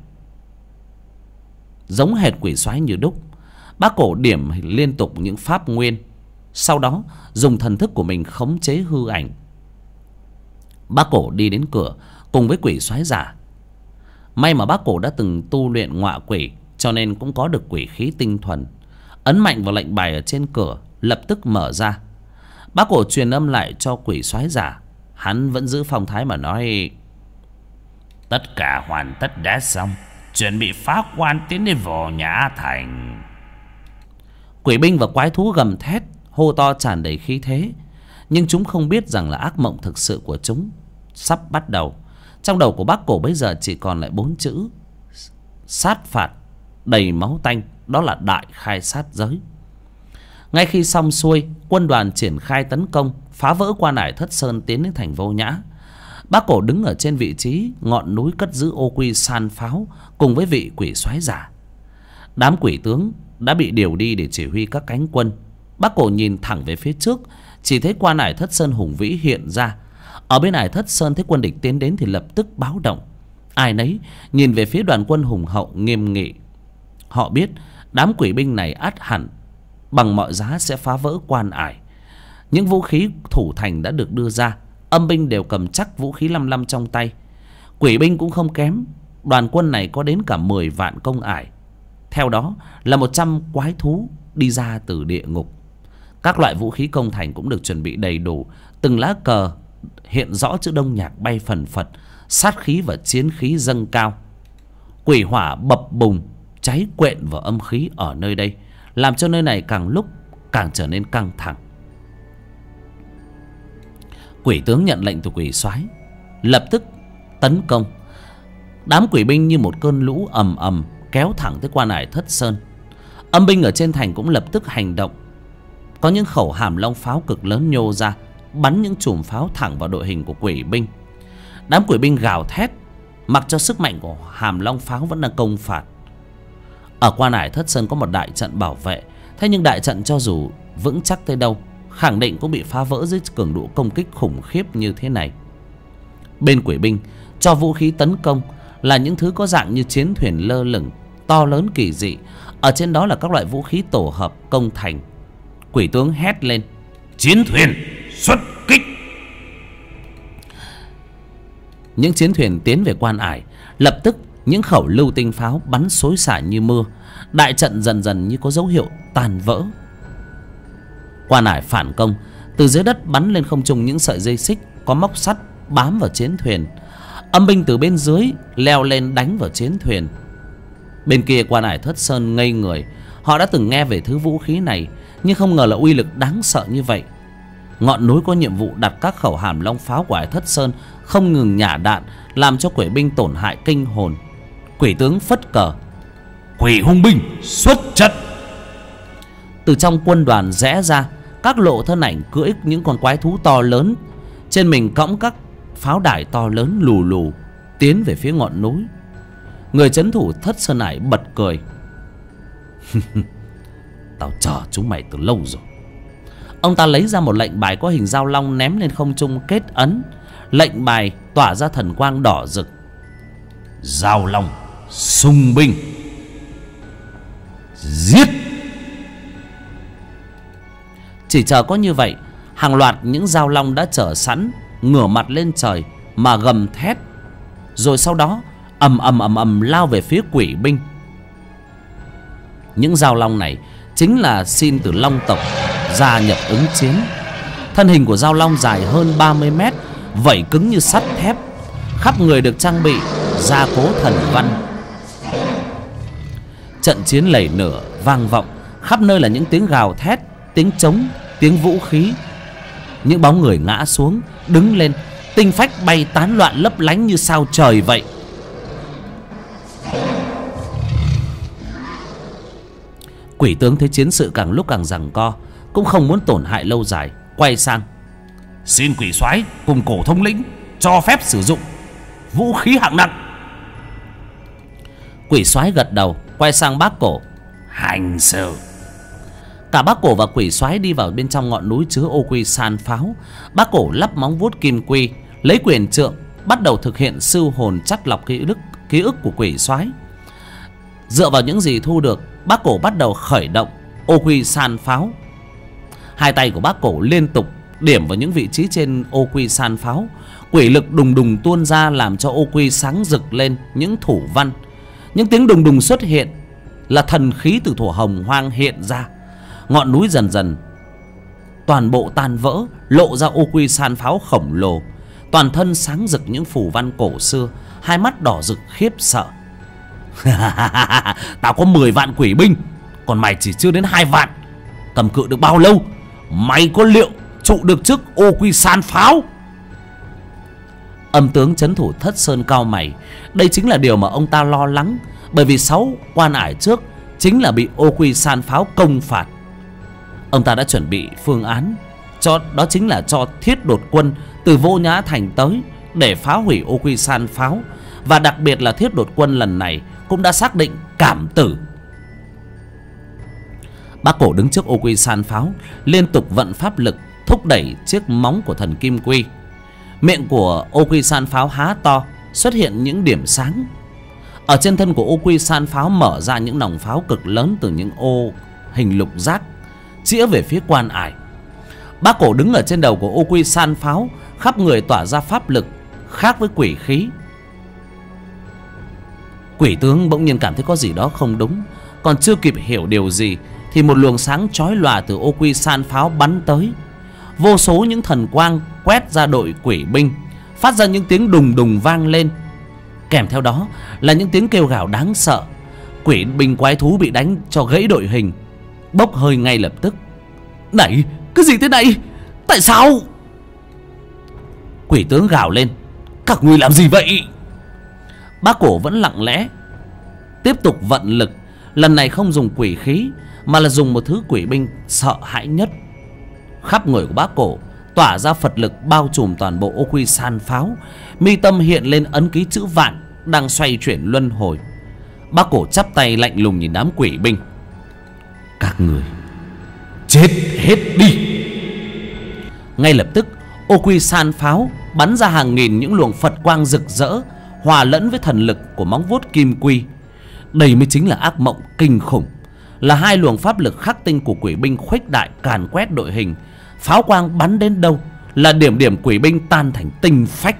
giống hệt quỷ xoáy như đúc. Bác Cổ điểm liên tục những pháp nguyên, sau đó dùng thần thức của mình khống chế hư ảnh. Bác Cổ đi đến cửa cùng với quỷ xoáy giả. May mà bác Cổ đã từng tu luyện ngọa quỷ, cho nên cũng có được quỷ khí tinh thuần. Ấn mạnh vào lệnh bài ở trên cửa, lập tức mở ra. Bác Cổ truyền âm lại cho quỷ soái giả. Hắn vẫn giữ phong thái mà nói: tất cả hoàn tất đã xong, chuẩn bị phá quan tiến đến vào Nhã Thành. Quỷ binh và quái thú gầm thét, hô to tràn đầy khí thế. Nhưng chúng không biết rằng là ác mộng thực sự của chúng sắp bắt đầu. Trong đầu của bác Cổ bây giờ chỉ còn lại 4 chữ: sát phạt đầy máu tanh. Đó là đại khai sát giới. Ngay khi xong xuôi, quân đoàn triển khai tấn công, phá vỡ Quan Ải Thất Sơn, tiến đến thành Vô Nhã. Bác Cổ đứng ở trên vị trí ngọn núi cất giữ ô quy san pháo cùng với vị quỷ soái giả. Đám quỷ tướng đã bị điều đi để chỉ huy các cánh quân. Bác Cổ nhìn thẳng về phía trước, chỉ thấy Quan Ải Thất Sơn hùng vĩ hiện ra. Ở bên Ải Thất Sơn thấy quân địch tiến đến thì lập tức báo động. Ai nấy nhìn về phía đoàn quân hùng hậu nghiêm nghị. Họ biết đám quỷ binh này ắt hẳn bằng mọi giá sẽ phá vỡ Quan Ải. Những vũ khí thủ thành đã được đưa ra, âm binh đều cầm chắc vũ khí 55 trong tay. Quỷ binh cũng không kém, đoàn quân này có đến cả 10 vạn công ải. Theo đó là 100 quái thú đi ra từ địa ngục. Các loại vũ khí công thành cũng được chuẩn bị đầy đủ. Từng lá cờ hiện rõ chữ Đông Nhạc bay phần phật, sát khí và chiến khí dâng cao. Quỷ hỏa bập bùng cháy quện vào âm khí ở nơi đây, làm cho nơi này càng lúc càng trở nên căng thẳng. Quỷ tướng nhận lệnh từ quỷ soái, lập tức tấn công. Đám quỷ binh như một cơn lũ ầm ầm kéo thẳng tới Quan Ải Thất Sơn. Âm binh ở trên thành cũng lập tức hành động. Có những khẩu hàm long pháo cực lớn nhô ra, bắn những chùm pháo thẳng vào đội hình của quỷ binh. Đám quỷ binh gào thét, mặc cho sức mạnh của hàm long pháo vẫn đang công phạt. Ở Quan Ải Thất Sơn có một đại trận bảo vệ. Thế nhưng đại trận cho dù vững chắc tới đâu, khẳng định cũng bị phá vỡ dưới cường độ công kích khủng khiếp như thế này. Bên quỷ binh cho vũ khí tấn công là những thứ có dạng như chiến thuyền lơ lửng, to lớn kỳ dị. Ở trên đó là các loại vũ khí tổ hợp công thành. Quỷ tướng hét lên: chiến thuyền xuất kích! Những chiến thuyền tiến về Quan Ải. Lập tức những khẩu lưu tinh pháo bắn xối xả như mưa. Đại trận dần dần như có dấu hiệu tàn vỡ. Quan Ải phản công. Từ dưới đất bắn lên không trung những sợi dây xích có móc sắt bám vào chiến thuyền. Âm binh từ bên dưới leo lên đánh vào chiến thuyền. Bên kia Quan Ải Thất Sơn ngây người. Họ đã từng nghe về thứ vũ khí này, nhưng không ngờ là uy lực đáng sợ như vậy. Ngọn núi có nhiệm vụ đặt các khẩu hàm long pháo của Ải Thất Sơn không ngừng nhả đạn, làm cho quỷ binh tổn hại kinh hồn. Quỷ tướng phất cờ: quỷ hung binh xuất trận! Từ trong quân đoàn rẽ ra các lộ thân ảnh cưỡi những con quái thú to lớn, trên mình cõng các pháo đài to lớn lù lù tiến về phía ngọn núi. Người trấn thủ Thất Sơn Ải bật cười: tao chờ chúng mày từ lâu rồi. Ông ta lấy ra một lệnh bài có hình dao long ném lên không trung kết ấn. Lệnh bài tỏa ra thần quang đỏ rực. Dao long xung binh, giết! Chỉ chờ có như vậy, hàng loạt những dao long đã chờ sẵn, ngửa mặt lên trời mà gầm thét. Rồi sau đó ầm ầm lao về phía quỷ binh. Những dao long này chính là xin từ long tộc gia nhập ứng chiến. Thân hình của dao long dài hơn 30 mét, vảy cứng như sắt thép, khắp người được trang bị gia cố thần văn. Trận chiến lẩy nửa vang vọng, khắp nơi là những tiếng gào thét, tiếng trống, tiếng vũ khí. Những bóng người ngã xuống, đứng lên, tinh phách bay tán loạn lấp lánh như sao trời vậy. Quỷ tướng thấy chiến sự càng lúc càng giằng co, cũng không muốn tổn hại lâu dài, quay sang: xin quỷ soái cùng Cổ thống lĩnh cho phép sử dụng vũ khí hạng nặng. Quỷ soái gật đầu, quay sang Bác Cổ: hành sự. Cả Bác Cổ và quỷ soái đi vào bên trong ngọn núi chứa ô quy san pháo. Bác Cổ lắp móng vuốt kim quy, lấy quyền trượng bắt đầu thực hiện sưu hồn chắt lọc ký ức của quỷ soái. Dựa vào những gì thu được, Bác Cổ bắt đầu khởi động ô quy san pháo. Hai tay của Bác Cổ liên tục điểm vào những vị trí trên ô quy san pháo. Quỷ lực đùng đùng tuôn ra làm cho ô quy sáng rực lên những thủ văn. Những tiếng đùng đùng xuất hiện là thần khí từ thổ hồng hoang hiện ra. Ngọn núi dần dần toàn bộ tan vỡ, lộ ra ô quy san pháo khổng lồ. Toàn thân sáng rực những phù văn cổ xưa, hai mắt đỏ rực khiếp sợ. Tao có 10 vạn quỷ binh, còn mày chỉ chưa đến 2 vạn. Cầm cự được bao lâu? Mày có liệu trụ được trước ô quy san pháo? Âm tướng trấn thủ Thất Sơn cau mày. Đây chính là điều mà ông ta lo lắng, bởi vì 6 quan ải trước chính là bị ô quy san pháo công phạt. Ông ta đã chuẩn bị phương án đó chính là cho thiết đột quân từ Vô Nhã Thành tới để phá hủy ô quy san pháo. Và đặc biệt là thiết đột quân lần này cũng đã xác định cảm tử. Bác Cổ đứng trước ô quy san pháo, liên tục vận pháp lực thúc đẩy chiếc móng của thần kim quy. Miệng của ô quy san pháo há to, xuất hiện những điểm sáng. Ở trên thân của ô quy san pháo mở ra những nòng pháo cực lớn từ những ô hình lục giác, chĩa về phía quan ải. Bác Cổ đứng ở trên đầu của ô quy san pháo, khắp người tỏa ra pháp lực khác với quỷ khí. Quỷ tướng bỗng nhiên cảm thấy có gì đó không đúng, còn chưa kịp hiểu điều gì thì một luồng sáng chói lòa từ ô quy san pháo bắn tới. Vô số những thần quang quét ra đội quỷ binh, phát ra những tiếng đùng đùng vang lên. Kèm theo đó là những tiếng kêu gào đáng sợ. Quỷ binh quái thú bị đánh cho gãy đội hình, bốc hơi ngay lập tức. Này, cái gì thế này? Tại sao? Quỷ tướng gào lên: các ngươi làm gì vậy? Bác Cổ vẫn lặng lẽ tiếp tục vận lực. Lần này không dùng quỷ khí, mà là dùng một thứ quỷ binh sợ hãi nhất. Khắp người của Bác Cổ tỏa ra Phật lực bao trùm toàn bộ ô quy san pháo. Mi tâm hiện lên ấn ký chữ vạn đang xoay chuyển luân hồi. Bác Cổ chắp tay lạnh lùng nhìn đám quỷ binh: các người chết hết đi. Ngay lập tức ô quy san pháo bắn ra hàng nghìn những luồng Phật quang rực rỡ, hòa lẫn với thần lực của móng vuốt kim quy. Đây mới chính là ác mộng kinh khủng, là hai luồng pháp lực khắc tinh của quỷ binh khuếch đại càn quét đội hình. Pháo quang bắn đến đâu là điểm điểm quỷ binh tan thành tinh phách.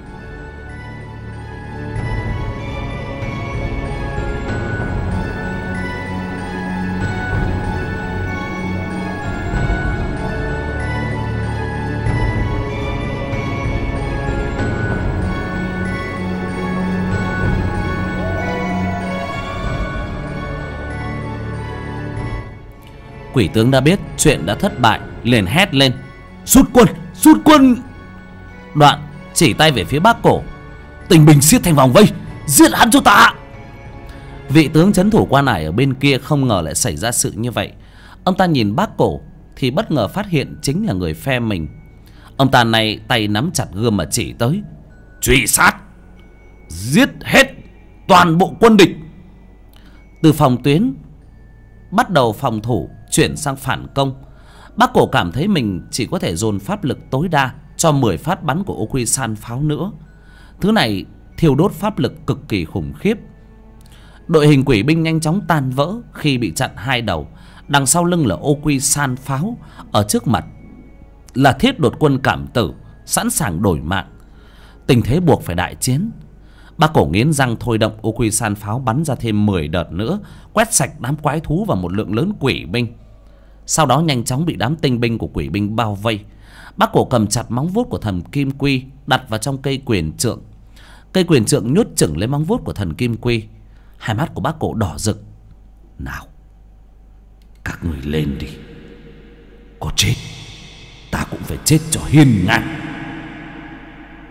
Quỷ tướng đã biết chuyện đã thất bại, liền hét lên: rút quân, rút quân! Đoạn chỉ tay về phía Bác Cổ: tình binh xiết thành vòng vây, giết hắn cho ta! Vị tướng trấn thủ quan ải ở bên kia không ngờ lại xảy ra sự như vậy. Ông ta nhìn Bác Cổ thì bất ngờ phát hiện chính là người phe mình. Ông ta này tay nắm chặt gươm mà chỉ tới: truy sát, giết hết toàn bộ quân địch. Từ phòng tuyến bắt đầu phòng thủ chuyển sang phản công. Bác Cổ cảm thấy mình chỉ có thể dồn pháp lực tối đa cho 10 phát bắn của ô quy san pháo nữa. Thứ này thiêu đốt pháp lực cực kỳ khủng khiếp. Đội hình quỷ binh nhanh chóng tan vỡ khi bị chặn hai đầu. Đằng sau lưng là ô quy san pháo, ở trước mặt là thiết đột quân cảm tử sẵn sàng đổi mạng. Tình thế buộc phải đại chiến. Bác Cổ nghiến răng thôi động ô quy san pháo bắn ra thêm 10 đợt nữa, quét sạch đám quái thú và một lượng lớn quỷ binh. Sau đó nhanh chóng bị đám tinh binh của quỷ binh bao vây. Bác Cổ cầm chặt móng vuốt của thần kim quy đặt vào trong cây quyền trượng. Cây quyền trượng nhốt chửng lấy móng vuốt của thần kim quy. Hai mắt của Bác Cổ đỏ rực. Nào, các người lên đi. Có chết ta cũng phải chết cho hiên ngang.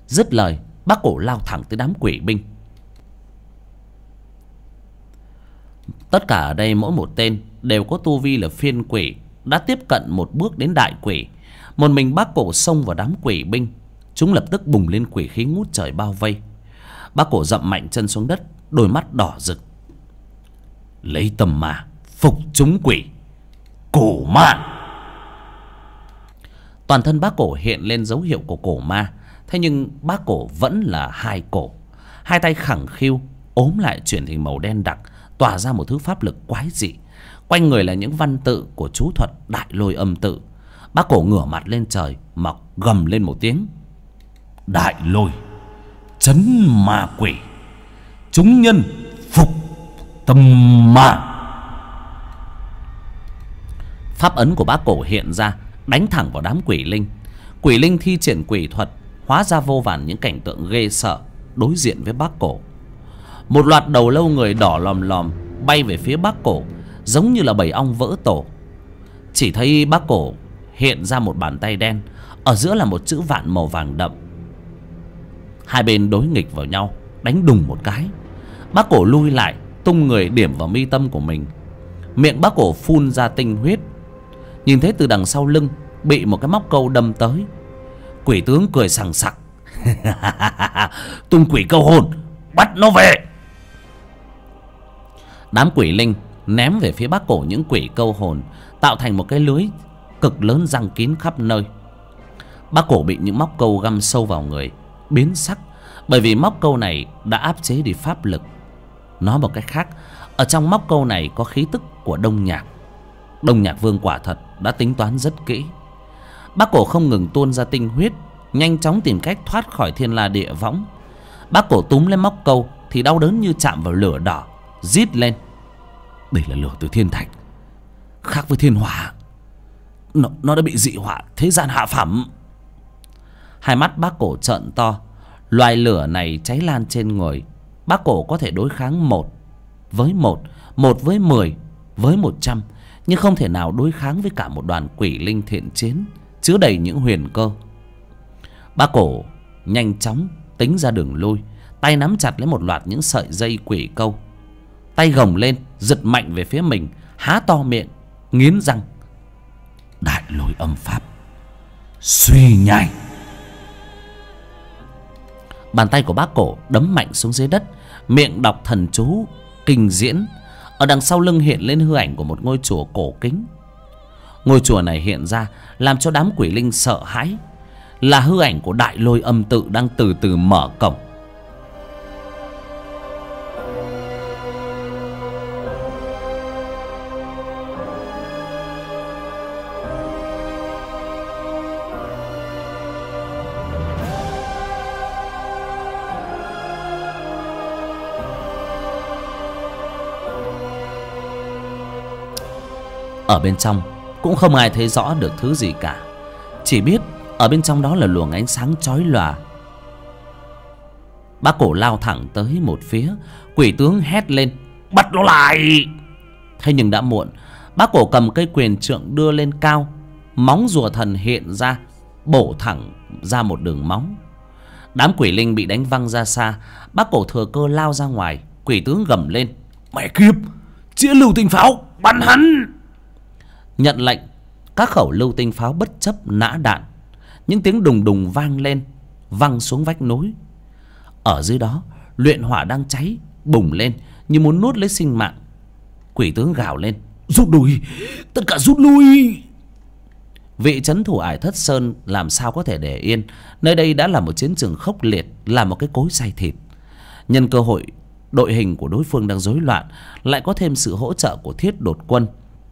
Dứt lời, bác cổ lao thẳng tới đám quỷ binh. Tất cả ở đây mỗi một tên đều có tu vi là phiên quỷ, đã tiếp cận một bước đến đại quỷ. Một mình bác cổ xông vào đám quỷ binh, chúng lập tức bùng lên quỷ khí ngút trời bao vây. Bác cổ dậm mạnh chân xuống đất, đôi mắt đỏ rực. Lấy tầm ma phục chúng quỷ, cổ ma. Toàn thân bác cổ hiện lên dấu hiệu của cổ ma. Thế nhưng bác cổ vẫn là hai cổ. Hai tay khẳng khiu ốm lại chuyển thành màu đen đặc, tỏa ra một thứ pháp lực quái dị. Quanh người là những văn tự của chú thuật Đại Lôi Âm Tự. Bác cổ ngửa mặt lên trời mà gầm lên một tiếng: Đại lôi trấn ma quỷ, chúng nhân phục tâm ma. Pháp ấn của bác cổ hiện ra, đánh thẳng vào đám quỷ linh. Quỷ linh thi triển quỷ thuật, hóa ra vô vàn những cảnh tượng ghê sợ đối diện với bác cổ. Một loạt đầu lâu người đỏ lòm lòm bay về phía bác cổ, giống như là bầy ong vỡ tổ. Chỉ thấy bác cổ hiện ra một bàn tay đen, ở giữa là một chữ vạn màu vàng đậm. Hai bên đối nghịch vào nhau, đánh đùng một cái. Bác cổ lui lại, tung người điểm vào mi tâm của mình. Miệng bác cổ phun ra tinh huyết. Nhìn thấy từ đằng sau lưng bị một cái móc câu đâm tới. Quỷ tướng cười sằng sặc: Tung quỷ câu hồn, bắt nó về. Đám quỷ linh ném về phía bác cổ những quỷ câu hồn, tạo thành một cái lưới cực lớn giăng kín khắp nơi. Bác cổ bị những móc câu găm sâu vào người, biến sắc, bởi vì móc câu này đã áp chế đi pháp lực. Nói một cách khác, ở trong móc câu này có khí tức của Đông Nhạc. Đông Nhạc Vương quả thật đã tính toán rất kỹ. Bác cổ không ngừng tuôn ra tinh huyết, nhanh chóng tìm cách thoát khỏi thiên la địa võng. Bác cổ túm lên móc câu thì đau đớn như chạm vào lửa đỏ, rít lên: Đây là lửa từ thiên thạch, khác với thiên hỏa. Nó đã bị dị hỏa thế gian hạ phẩm. Hai mắt bác cổ trợn to. Loài lửa này cháy lan trên người, bác cổ có thể đối kháng 1 với 1, 1 với 10, với 100, nhưng không thể nào đối kháng với cả một đoàn quỷ linh thiện chiến chứa đầy những huyền cơ. Bác cổ nhanh chóng tính ra đường lui, tay nắm chặt lấy một loạt những sợi dây quỷ câu, tay gồng lên giật mạnh về phía mình, há to miệng nghiến răng: Đại lôi âm pháp suy nhai. Bàn tay của bác cổ đấm mạnh xuống dưới đất, miệng đọc thần chú kinh diễn. Ở đằng sau lưng hiện lên hư ảnh của một ngôi chùa cổ kính. Ngôi chùa này hiện ra làm cho đám quỷ linh sợ hãi, là hư ảnh của Đại Lôi Âm Tự đang từ từ mở cổng. Ở bên trong cũng không ai thấy rõ được thứ gì cả, chỉ biết ở bên trong đó là luồng ánh sáng chói lòa. Bác cổ lao thẳng tới một phía, quỷ tướng hét lên: Bắt nó lại! Thế nhưng đã muộn. Bác cổ cầm cây quyền trượng đưa lên cao, móng rùa thần hiện ra, bổ thẳng ra một đường móng. Đám quỷ linh bị đánh văng ra xa. Bác cổ thừa cơ lao ra ngoài. Quỷ tướng gầm lên: Mẹ kiếp, chĩa lưu tinh pháo bắn hắn! Nhận lệnh, các khẩu lưu tinh pháo bất chấp nã đạn. Những tiếng đùng đùng vang lên, văng xuống vách núi. Ở dưới đó luyện hỏa đang cháy bùng lên như muốn nuốt lấy sinh mạng. Quỷ tướng gào lên: Rút lui, tất cả rút lui! Vị trấn thủ Ải Thất Sơn làm sao có thể để yên. Nơi đây đã là một chiến trường khốc liệt, là một cái cối xay thịt. Nhân cơ hội đội hình của đối phương đang rối loạn, lại có thêm sự hỗ trợ của Thiết Đột Quân,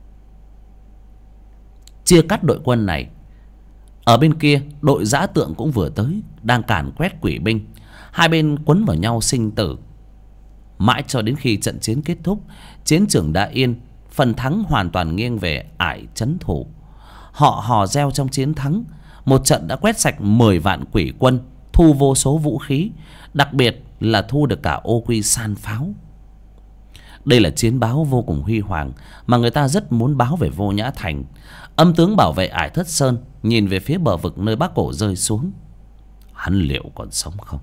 chia cắt đội quân này. Ở bên kia, đội dã tượng cũng vừa tới, đang càn quét quỷ binh. Hai bên quấn vào nhau sinh tử. Mãi cho đến khi trận chiến kết thúc, chiến trường đã yên, phần thắng hoàn toàn nghiêng về Ải trấn thủ. Họ hò reo trong chiến thắng. Một trận đã quét sạch 10 vạn quỷ quân, thu vô số vũ khí, đặc biệt là thu được cả ô quy san pháo. Đây là chiến báo vô cùng huy hoàng mà người ta rất muốn báo về Vô Nhã Thành. Âm tướng bảo vệ Ải Thất Sơn nhìn về phía bờ vực nơi bác cổ rơi xuống. hắn liệu còn sống không.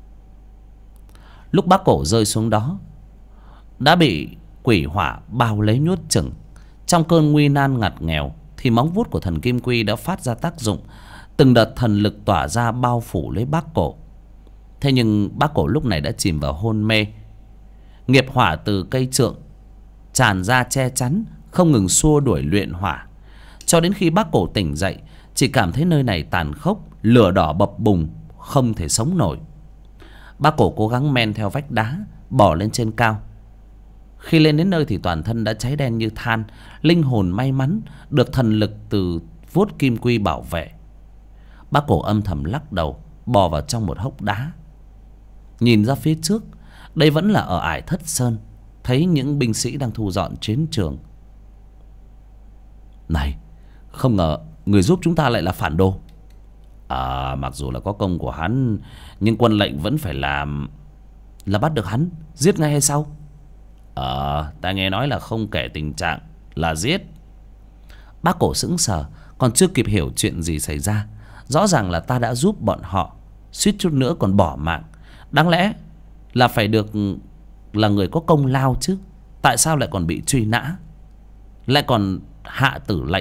Lúc bác cổ rơi xuống đó đã bị quỷ hỏa bao lấy nuốt chửng. Trong cơn nguy nan ngặt nghèo thì móng vuốt của thần Kim Quy đã phát ra tác dụng. Từng đợt thần lực tỏa ra bao phủ lấy bác cổ. Thế nhưng bác cổ lúc này đã chìm vào hôn mê. Nghiệp hỏa từ cây trượng tràn ra che chắn, không ngừng xua đuổi luyện hỏa. Cho đến khi bác cổ tỉnh dậy, chỉ cảm thấy nơi này tàn khốc, lửa đỏ bập bùng, không thể sống nổi. Bác cổ cố gắng men theo vách đá, bỏ lên trên cao. Khi lên đến nơi thì toàn thân đã cháy đen như than. Linh hồn may mắn được thần lực từ vuốt Kim Quy bảo vệ. Bác cổ âm thầm lắc đầu, bò vào trong một hốc đá. Nhìn ra phía trước, đây vẫn là ở ải Thất Sơn. Thấy những binh sĩ đang thu dọn chiến trường. Này, không ngờ người giúp chúng ta lại là phản đồ. Mặc dù là có công của hắn, nhưng quân lệnh vẫn phải làm. Là bắt được hắn, giết ngay hay sao? Ta nghe nói là không kể tình trạng, là giết. Bác cổ sững sờ, còn chưa kịp hiểu chuyện gì xảy ra. Rõ ràng là ta đã giúp bọn họ, suýt chút nữa còn bỏ mạng. Đáng lẽ là phải được là người có công lao chứ. Tại sao lại còn bị truy nã, lại còn hạ tử lệnh?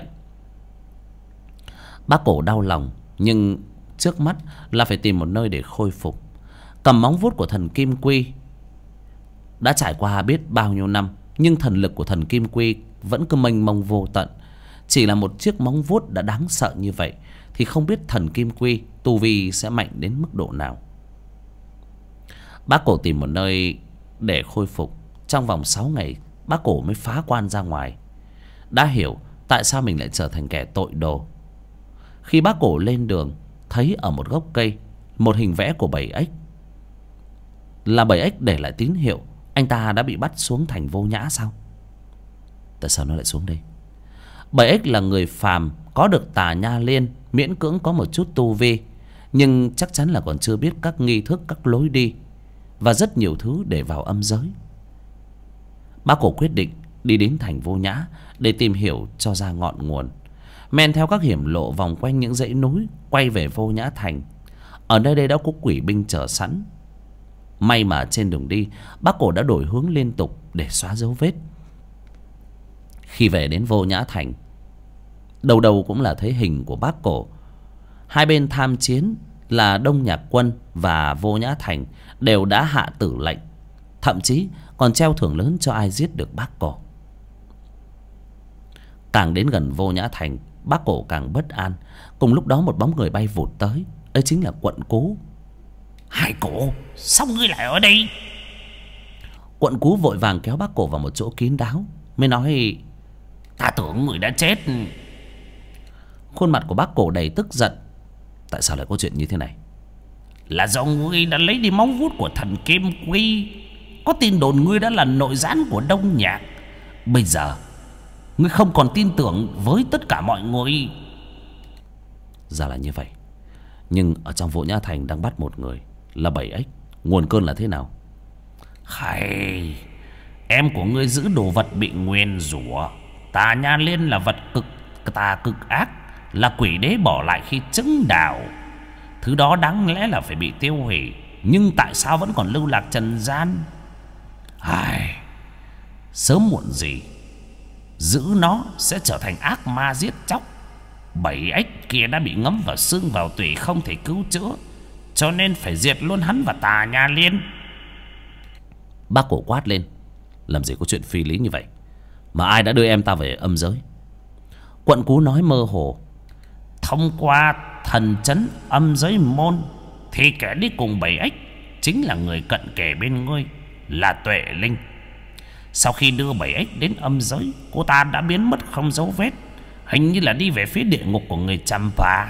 Bác cổ đau lòng, nhưng trước mắt là phải tìm một nơi để khôi phục. Cầm móng vuốt của thần Kim Quy. Đã trải qua biết bao nhiêu năm, nhưng thần lực của thần Kim Quy vẫn cứ mênh mông vô tận. Chỉ là một chiếc móng vuốt đã đáng sợ như vậy, thì không biết thần Kim Quy tu vi sẽ mạnh đến mức độ nào. Bác cổ tìm một nơi để khôi phục. Trong vòng 6 ngày bác cổ mới phá quan ra ngoài. Đã hiểu tại sao mình lại trở thành kẻ tội đồ. Khi bác cổ lên đường, thấy ở một gốc cây một hình vẽ của bầy ếch. Là bầy ếch để lại tín hiệu anh ta đã bị bắt xuống thành Vô Nhã sao? Tại sao nó lại xuống đây? Bầy ếch là người phàm, có được tà nha liên, miễn cưỡng có một chút tu vi, nhưng chắc chắn là còn chưa biết các nghi thức, các lối đi và rất nhiều thứ để vào âm giới. Bác cổ quyết định đi đến thành Vô Nhã để tìm hiểu cho ra ngọn nguồn. Men theo các hiểm lộ vòng quanh những dãy núi, quay về Vô Nhã thành. Ở nơi đây đã có quỷ binh chờ sẵn. May mà trên đường đi, bác cổ đã đổi hướng liên tục để xóa dấu vết. Khi về đến Vô Nhã thành, đầu đầu cũng là thấy hình của bác cổ. Hai bên tham chiến là Đông Nhạc quân và Vô Nhã thành đều đã hạ tử lệnh, thậm chí còn treo thưởng lớn cho ai giết được bác cổ. Càng đến gần Vô Nhã thành, bác cổ càng bất an. Cùng lúc đó một bóng người bay vụt tới. Ấy chính là Quận Cú. Hai cổ, sao ngươi lại ở đây? Quận Cú vội vàng kéo bác cổ vào một chỗ kín đáo, mới nói: Ta tưởng người đã chết. Khuôn mặt của bác cổ đầy tức giận. Tại sao lại có chuyện như thế này? Là do ngươi đã lấy đi móng vuốt của thần Kim Quy. Có tin đồn ngươi đã là nội gián của Đông Nhạc. Bây giờ ngươi không còn tin tưởng với tất cả mọi người. Ra là như vậy. Nhưng ở trong Vô Nhã thành đang bắt một người, là bầy ếch. Nguồn cơn là thế nào? Hay, em của ngươi giữ đồ vật bị nguyền rủa. Tà Nha Liên là vật cực ác, là quỷ đế bỏ lại khi chứng đạo. Thứ đó đáng lẽ là phải bị tiêu hủy, nhưng tại sao vẫn còn lưu lạc trần gian? Ai, sớm muộn gì giữ nó sẽ trở thành ác ma giết chóc. Bầy ếch kia đã bị ngấm vào xương vào tủy, không thể cứu chữa, cho nên phải diệt luôn hắn và Tà Nha Liên. Bác cổ quát lên: Làm gì có chuyện phi lý như vậy? Mà ai đã đưa em ta về âm giới? Quận Cú nói mơ hồ: Thông qua thần trấn âm giới môn, thì kẻ đi cùng bầy ếch chính là người cận kề bên ngươi, là Tuệ Linh. Sau khi đưa bầy ếch đến âm giới, cô ta đã biến mất không dấu vết, hình như là đi về phía địa ngục của người Champa.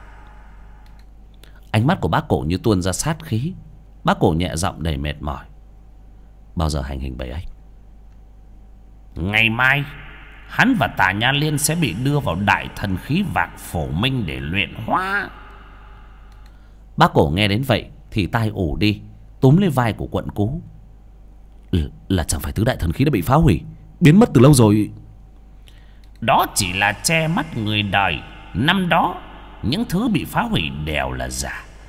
Ánh mắt của bác cổ như tuôn ra sát khí. Bác cổ nhẹ giọng đầy mệt mỏi: Bao giờ hành hình bầy ếch? Ngày mai, hắn và Tà Nha Liên sẽ bị đưa vào đại thần khí Vạc Phổ Minh để luyện hóa. Bác cổ nghe đến vậy thì tai ù đi, túm lấy vai của Quận Cú: Là chẳng phải tứ đại thần khí đã bị phá hủy, biến mất từ lâu rồi? Đó chỉ là che mắt người đời. Năm đó những thứ bị phá hủy đều là giả.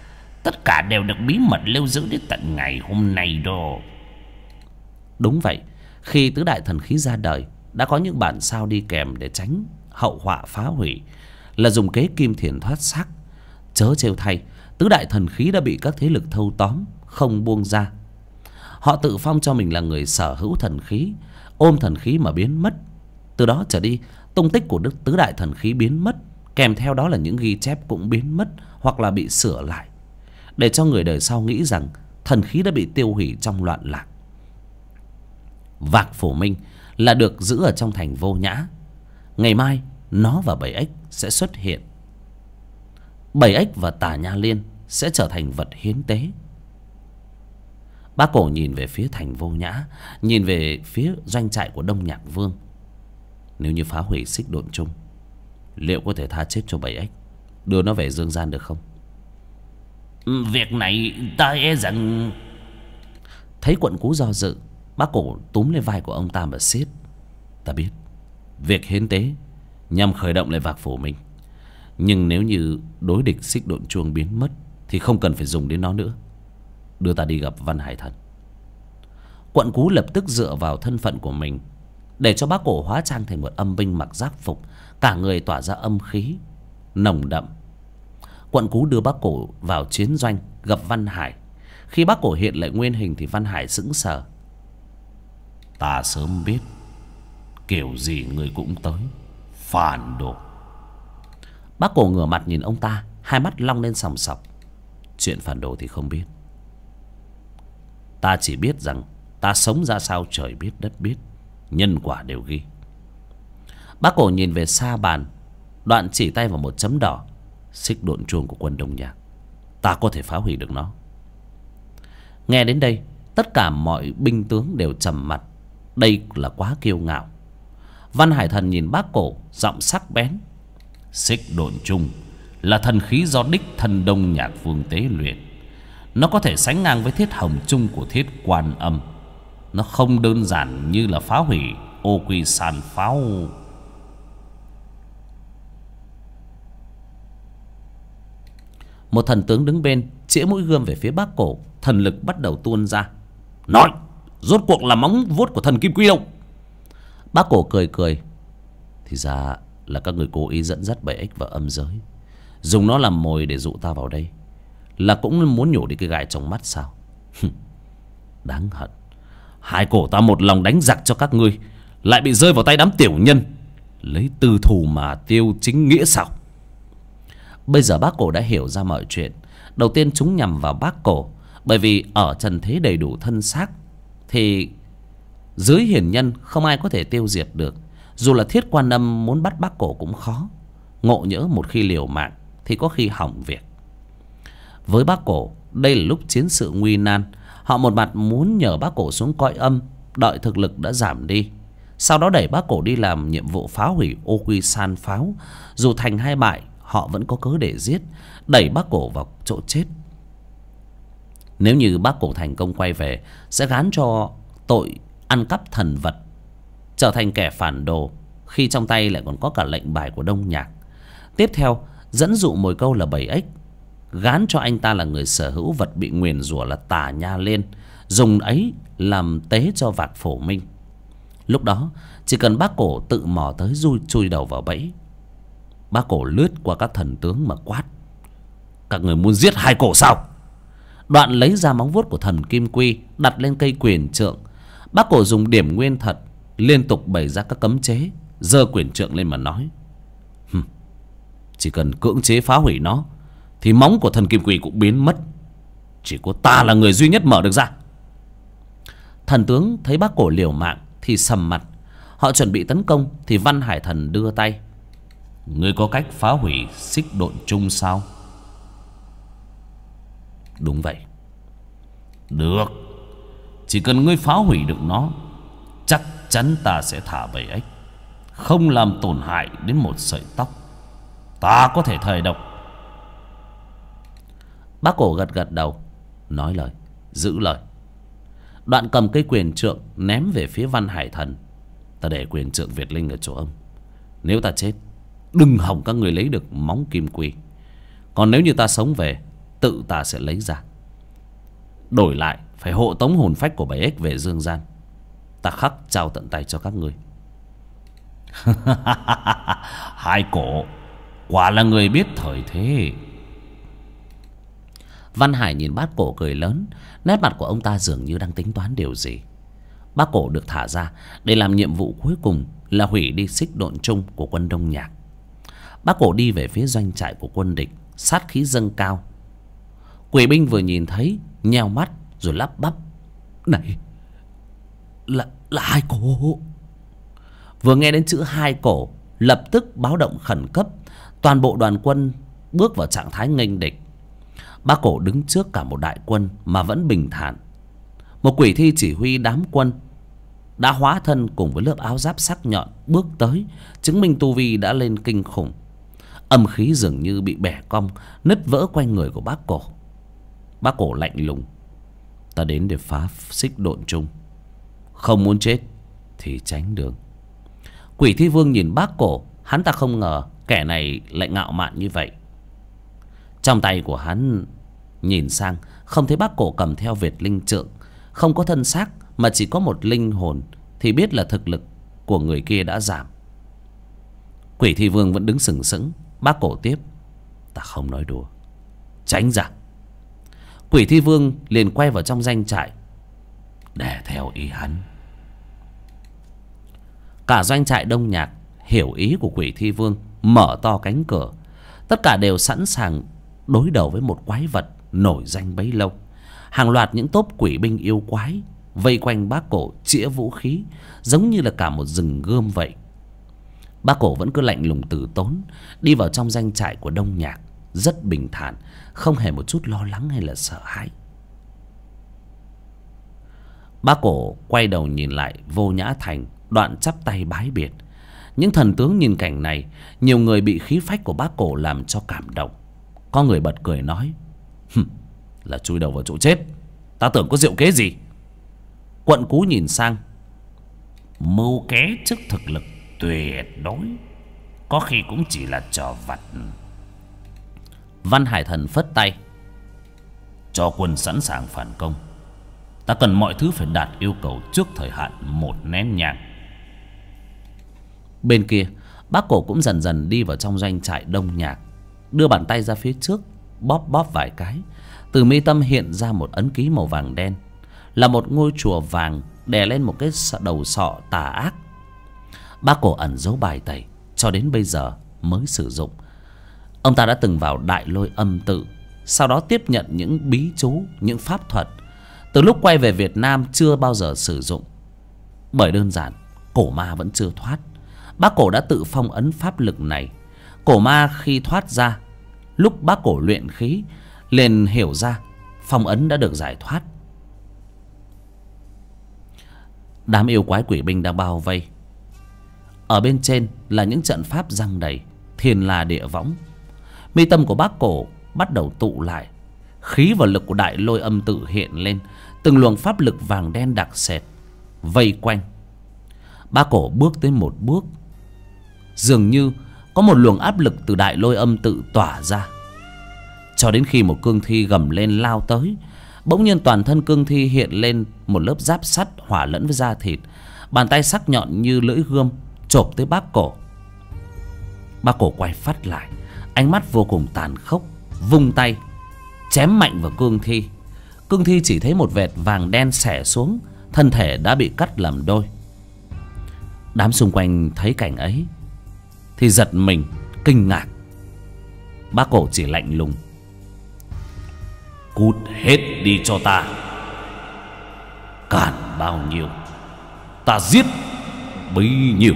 Tất cả đều được bí mật lưu giữ đến tận ngày hôm nay đó. Đúng vậy, khi tứ đại thần khí ra đời, đã có những bản sao đi kèm để tránh hậu họa phá hủy, là dùng kế kim thiền thoát xác. Chớ trêu thay, tứ đại thần khí đã bị các thế lực thâu tóm, không buông ra. Họ tự phong cho mình là người sở hữu thần khí, ôm thần khí mà biến mất. Từ đó trở đi, tung tích của tứ đại thần khí biến mất, kèm theo đó là những ghi chép cũng biến mất hoặc là bị sửa lại, để cho người đời sau nghĩ rằng thần khí đã bị tiêu hủy trong loạn lạc. Vạc Phổ Minh là được giữ ở trong thành Vô Nhã. Ngày mai nó và Bảy Ếch sẽ xuất hiện. Bảy Ếch và Tà Nha Liên sẽ trở thành vật hiến tế. Bác Cổ nhìn về phía thành Vô Nhã, nhìn về phía doanh trại của Đông Nhạc Vương. Nếu như phá hủy Xích Độn Trung, liệu có thể tha chết cho Bảy Ếch, đưa nó về dương gian được không? Việc này ta e rằng... Thấy Quận Cú do dự, bác Cổ túm lên vai của ông ta mà siết. Ta biết việc hiến tế nhằm khởi động lại Vạc Phổ Minh, nhưng nếu như đối địch Xích Độn Chuông biến mất thì không cần phải dùng đến nó nữa. Đưa ta đi gặp Văn Hải Thần. Quận Cú lập tức dựa vào thân phận của mình để cho bác Cổ hóa trang thành một âm binh mặc giáp phục, cả người tỏa ra âm khí nồng đậm. Quận Cú đưa bác Cổ vào chiến doanh gặp Văn Hải. Khi bác Cổ hiện lại nguyên hình thì Văn Hải sững sờ. Ta sớm biết, kiểu gì người cũng tới. Phản đồ. Bác Cổ ngửa mặt nhìn ông ta, hai mắt long lên sòng sọc. Chuyện phản đồ thì không biết. Ta chỉ biết rằng ta sống ra sao trời biết đất biết, nhân quả đều ghi. Bác Cổ nhìn về xa bàn, đoạn chỉ tay vào một chấm đỏ. Xích Độn Chuông của quân Đông Nhạc, ta có thể phá hủy được nó. Nghe đến đây, tất cả mọi binh tướng đều trầm mặt. Đây là quá kiêu ngạo. Văn Hải Thần nhìn bác Cổ, giọng sắc bén. Xích Độn Trung là thần khí do đích thân Đông Nhạc Vương tế luyện. Nó có thể sánh ngang với Thiết Hồng Trung của Thiết Quan Âm. Nó không đơn giản như là phá hủy Ô Quy San pháo. Một thần tướng đứng bên chĩa mũi gươm về phía bác Cổ, thần lực bắt đầu tuôn ra. Nói, rốt cuộc là móng vuốt của thần Kim Quy đâu? Bác Cổ cười cười. Thì ra là các người cố ý dẫn dắt Bảy Ếch vào âm giới, dùng nó làm mồi để dụ ta vào đây, là cũng muốn nhổ đi cái gai trong mắt sao? Đáng hận. Hai cổ ta một lòng đánh giặc cho các ngươi, lại bị rơi vào tay đám tiểu nhân, lấy tư thù mà tiêu chính nghĩa sao? Bây giờ bác Cổ đã hiểu ra mọi chuyện. Đầu tiên chúng nhằm vào bác Cổ bởi vì ở trần thế đầy đủ thân xác thì dưới hiền nhân không ai có thể tiêu diệt được. Dù là Thiết Quan Âm muốn bắt bác Cổ cũng khó. Ngộ nhỡ một khi liều mạng thì có khi hỏng việc. Với bác Cổ, đây là lúc chiến sự nguy nan. Họ một mặt muốn nhờ bác Cổ xuống cõi âm, đợi thực lực đã giảm đi, sau đó đẩy bác Cổ đi làm nhiệm vụ phá hủy Ô Quy San pháo. Dù thành hay bại, họ vẫn có cớ để giết, đẩy bác Cổ vào chỗ chết. Nếu như bác Cổ thành công quay về, sẽ gán cho tội ăn cắp thần vật, trở thành kẻ phản đồ, khi trong tay lại còn có cả lệnh bài của Đông Nhạc. Tiếp theo, dẫn dụ mồi câu là Bảy Ếch, gán cho anh ta là người sở hữu vật bị nguyền rủa là Tà Nha Liên, dùng ấy làm tế cho Vạc Phổ Minh. Lúc đó chỉ cần bác Cổ tự mò tới chui đầu vào bẫy. Bác Cổ lướt qua các thần tướng mà quát. Các người muốn giết hai cổ sao? Đoạn lấy ra móng vuốt của thần Kim Quy, đặt lên cây quyền trượng. Bác Cổ dùng điểm nguyên thật liên tục bày ra các cấm chế, giơ quyền trượng lên mà nói. Chỉ cần cưỡng chế phá hủy nó thì móng của thần Kim Quy cũng biến mất. Chỉ có ta là người duy nhất mở được ra. Thần tướng thấy bác Cổ liều mạng thì sầm mặt. Họ chuẩn bị tấn công thì Văn Hải Thần đưa tay. Ngươi có cách phá hủy Xích Độn Trung sao? Đúng vậy. Được, chỉ cần ngươi phá hủy được nó, chắc chắn ta sẽ thả Bảy Ếch, không làm tổn hại đến một sợi tóc. Ta có thể thề độc. Bác Cổ gật gật đầu, nói lời, giữ lời. Đoạn cầm cây quyền trượng ném về phía Văn Hải Thần. Ta để quyền trượng Việt Linh ở chỗ ông. Nếu ta chết, đừng hòng các người lấy được móng Kim Quy. Còn nếu như ta sống về, tự ta sẽ lấy ra. Đổi lại phải hộ tống hồn phách của 7X về dương gian. Ta khắc trao tận tay cho các ngươi. Hai cổ quả là người biết thời thế. Văn Hải nhìn bác cổ cười lớn. Nét mặt của ông ta dường như đang tính toán điều gì. Bác cổ được thả ra để làm nhiệm vụ cuối cùng là hủy đi xích độn chung của quân Đông Nhạc. Bác cổ đi về phía doanh trại của quân địch, sát khí dâng cao. Quỷ binh vừa nhìn thấy nheo mắt rồi lắp bắp: này là hai cổ. Vừa nghe đến chữ hai cổ, lập tức báo động khẩn cấp. Toàn bộ đoàn quân bước vào trạng thái nghênh địch. Bác cổ đứng trước cả một đại quân mà vẫn bình thản. Một quỷ thi chỉ huy đám quân đã hóa thân cùng với lớp áo giáp sắc nhọn bước tới, chứng minh tu vi đã lên kinh khủng. Âm khí dường như bị bẻ cong, nứt vỡ quanh người của bác cổ. Bác cổ lạnh lùng: ta đến để phá xích độn chung, không muốn chết thì tránh đường. Quỷ thi vương nhìn bác cổ, hắn ta không ngờ kẻ này lại ngạo mạn như vậy. Trong tay của hắn nhìn sang, không thấy bác cổ cầm theo Việt linh trượng, không có thân xác mà chỉ có một linh hồn, thì biết là thực lực của người kia đã giảm. Quỷ thi vương vẫn đứng sừng sững. Bác cổ tiếp: ta không nói đùa, tránh ra. Quỷ thi vương liền quay vào trong doanh trại để theo ý hắn. Cả doanh trại Đông Nhạc hiểu ý của quỷ thi vương, mở to cánh cửa. Tất cả đều sẵn sàng đối đầu với một quái vật nổi danh bấy lâu. Hàng loạt những tốp quỷ binh yêu quái vây quanh bác cổ chĩa vũ khí, giống như là cả một rừng gươm vậy. Bác cổ vẫn cứ lạnh lùng từ tốn, đi vào trong doanh trại của Đông Nhạc, rất bình thản, không hề một chút lo lắng hay là sợ hãi. Bác cổ quay đầu nhìn lại Vô Nhã Thành, đoạn chắp tay bái biệt. Những thần tướng nhìn cảnh này, nhiều người bị khí phách của bác cổ làm cho cảm động. Có người bật cười nói: là chui đầu vào chỗ chết, ta tưởng có diệu kế gì. Quận Cú nhìn sang: mưu kế trước thực lực tuyệt đối, có khi cũng chỉ là trò vặt. Văn Hải Thần phất tay: cho quân sẵn sàng phản công. Ta cần mọi thứ phải đạt yêu cầu trước thời hạn 1 nén nhang. Bên kia, bác cổ cũng dần dần đi vào trong doanh trại Đông Nhạc, đưa bàn tay ra phía trước, bóp bóp vài cái. Từ mi tâm hiện ra một ấn ký màu vàng đen, là một ngôi chùa vàng đè lên một cái đầu sọ tà ác. Bác cổ ẩn giấu bài tẩy cho đến bây giờ mới sử dụng. Ông ta đã từng vào Đại Lôi Âm Tự, sau đó tiếp nhận những bí chú, những pháp thuật. Từ lúc quay về Việt Nam chưa bao giờ sử dụng, bởi đơn giản cổ ma vẫn chưa thoát. Bác cổ đã tự phong ấn pháp lực này. Cổ ma khi thoát ra, lúc bác cổ luyện khí liền hiểu ra phong ấn đã được giải thoát. Đám yêu quái quỷ binh đang bao vây. Ở bên trên là những trận pháp giăng đầy, thiên la địa võng. Mi tâm của bác cổ bắt đầu tụ lại, khí và lực của Đại Lôi Âm Tự hiện lên. Từng luồng pháp lực vàng đen đặc sệt vây quanh. Bác cổ bước tới một bước, dường như có một luồng áp lực từ Đại Lôi Âm Tự tỏa ra, cho đến khi một cương thi gầm lên lao tới. Bỗng nhiên toàn thân cương thi hiện lên một lớp giáp sắt hòa lẫn với da thịt. Bàn tay sắc nhọn như lưỡi gươm chộp tới bác cổ. Bác cổ quay phát lại, ánh mắt vô cùng tàn khốc, vung tay chém mạnh vào cương thi. Cương thi chỉ thấy một vệt vàng đen xẻ xuống, thân thể đã bị cắt làm đôi. Đám xung quanh thấy cảnh ấy thì giật mình, kinh ngạc. Bác cổ chỉ lạnh lùng: cút hết đi cho ta. Cản bao nhiêu ta giết bấy nhiêu.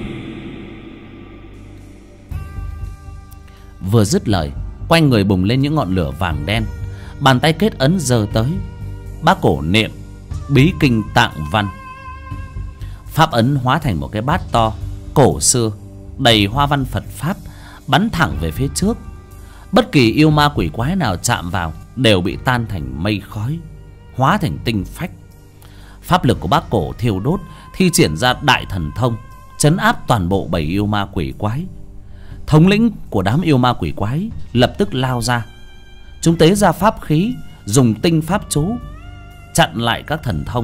Vừa dứt lời, quanh người bùng lên những ngọn lửa vàng đen. Bàn tay kết ấn giơ tới. Bác cổ niệm bí kinh tạng văn. Pháp ấn hóa thành một cái bát to cổ xưa, đầy hoa văn Phật pháp, bắn thẳng về phía trước. Bất kỳ yêu ma quỷ quái nào chạm vào đều bị tan thành mây khói, hóa thành tinh phách. Pháp lực của bác cổ thiêu đốt, thi triển ra đại thần thông, trấn áp toàn bộ bầy yêu ma quỷ quái. Thống lĩnh của đám yêu ma quỷ quái lập tức lao ra. Chúng tế ra pháp khí, dùng tinh pháp chú chặn lại các thần thông.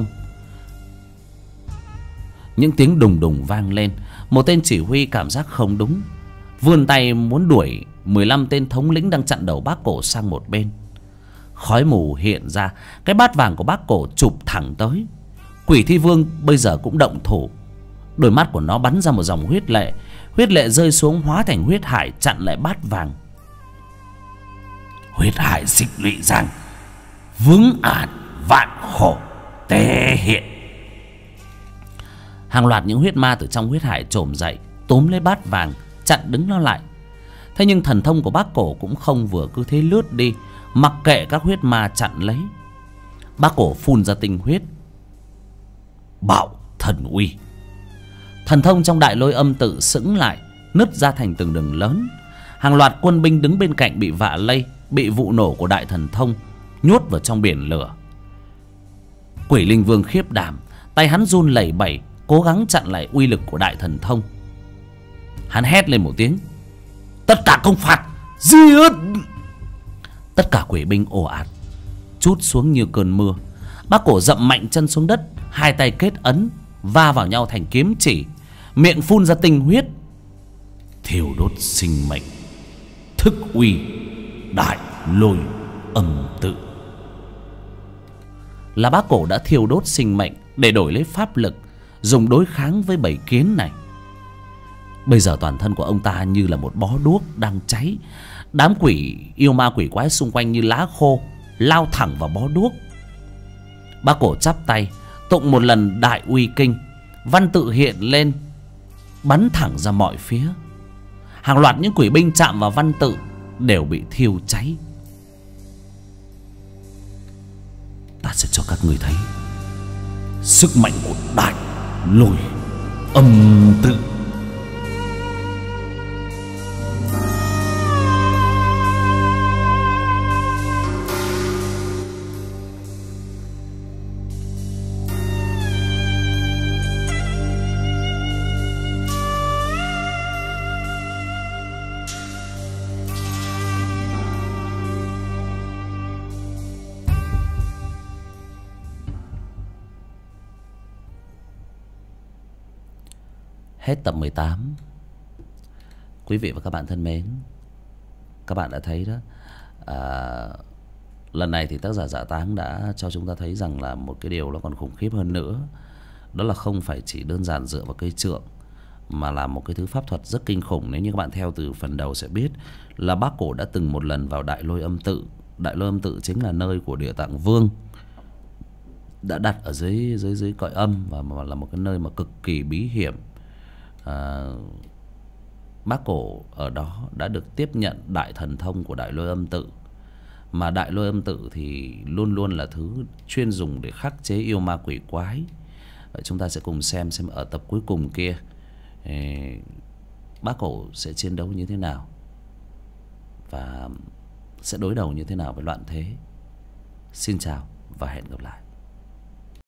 Những tiếng đùng đùng vang lên. Một tên chỉ huy cảm giác không đúng, vươn tay muốn đuổi 15 tên thống lĩnh đang chặn đầu Bác Cổ sang một bên. Khói mù hiện ra, cái bát vàng của Bác Cổ chụp thẳng tới. Quỷ Thi Vương bây giờ cũng động thủ. Đôi mắt của nó bắn ra một dòng huyết lệ. Huyết lệ rơi xuống hóa thành huyết hải chặn lại bát vàng. Huyết hải xích lụy rằng vướng ạn vạn khổ tê hiện. Hàng loạt những huyết ma từ trong huyết hải trồm dậy, túm lấy bát vàng chặn đứng nó lại. Thế nhưng thần thông của Bác Cổ cũng không vừa cứ thế lướt đi, mặc kệ các huyết ma chặn lấy. Bác Cổ phun ra tinh huyết. Bạo thần uy. Thần thông trong Đại Lôi Âm Tự sững lại, nứt ra thành từng đường lớn. Hàng loạt quân binh đứng bên cạnh bị vạ lây, bị vụ nổ của đại thần thông nhốt vào trong biển lửa. Quỷ Linh Vương khiếp đảm, tay hắn run lẩy bẩy, cố gắng chặn lại uy lực của đại thần thông. Hắn hét lên một tiếng: tất cả công phạt, giết! Tất cả quỷ binh ồ ạt trút xuống như cơn mưa. Bác Cổ dậm mạnh chân xuống đất, hai tay kết ấn va vào nhau thành kiếm chỉ, miệng phun ra tinh huyết. Thiêu đốt sinh mệnh, thức uy Đại Lôi Âm Tự. Là Bác Cổ đã thiêu đốt sinh mệnh để đổi lấy pháp lực, dùng đối kháng với bầy kiến này. Bây giờ toàn thân của ông ta như là một bó đuốc đang cháy. Đám quỷ yêu ma quỷ quái xung quanh như lá khô lao thẳng vào bó đuốc. Bác Cổ chắp tay tụng một lần Đại Uy Kinh. Văn tự hiện lên, bắn thẳng ra mọi phía. Hàng loạt những quỷ binh chạm vào văn tự đều bị thiêu cháy. Ta sẽ cho các người thấy sức mạnh của Đại Lôi Âm Tự. Hết tập 18. Quý vị và các bạn thân mến, các bạn đã thấy đó, lần này thì tác giả Dạ Táng đã cho chúng ta thấy rằng là một cái điều nó còn khủng khiếp hơn nữa. Đó là không phải chỉ đơn giản dựa vào cây trượng, mà là một cái thứ pháp thuật rất kinh khủng. Nếu như các bạn theo từ phần đầu sẽ biết là Bác Cổ đã từng một lần vào Đại Lôi Âm Tự. Đại Lôi Âm Tự chính là nơi của Địa Tạng Vương đã đặt ở dưới cõi âm, và là một cái nơi mà cực kỳ bí hiểm. Bác Cổ ở đó đã được tiếp nhận đại thần thông của Đại Lôi Âm Tự. Mà Đại Lôi Âm Tự thì luôn luôn là thứ chuyên dùng để khắc chế yêu ma quỷ quái. Vậy chúng ta sẽ cùng xem ở tập cuối cùng kia Bác Cổ sẽ chiến đấu như thế nào và sẽ đối đầu như thế nào với loạn thế. Xin chào và hẹn gặp lại.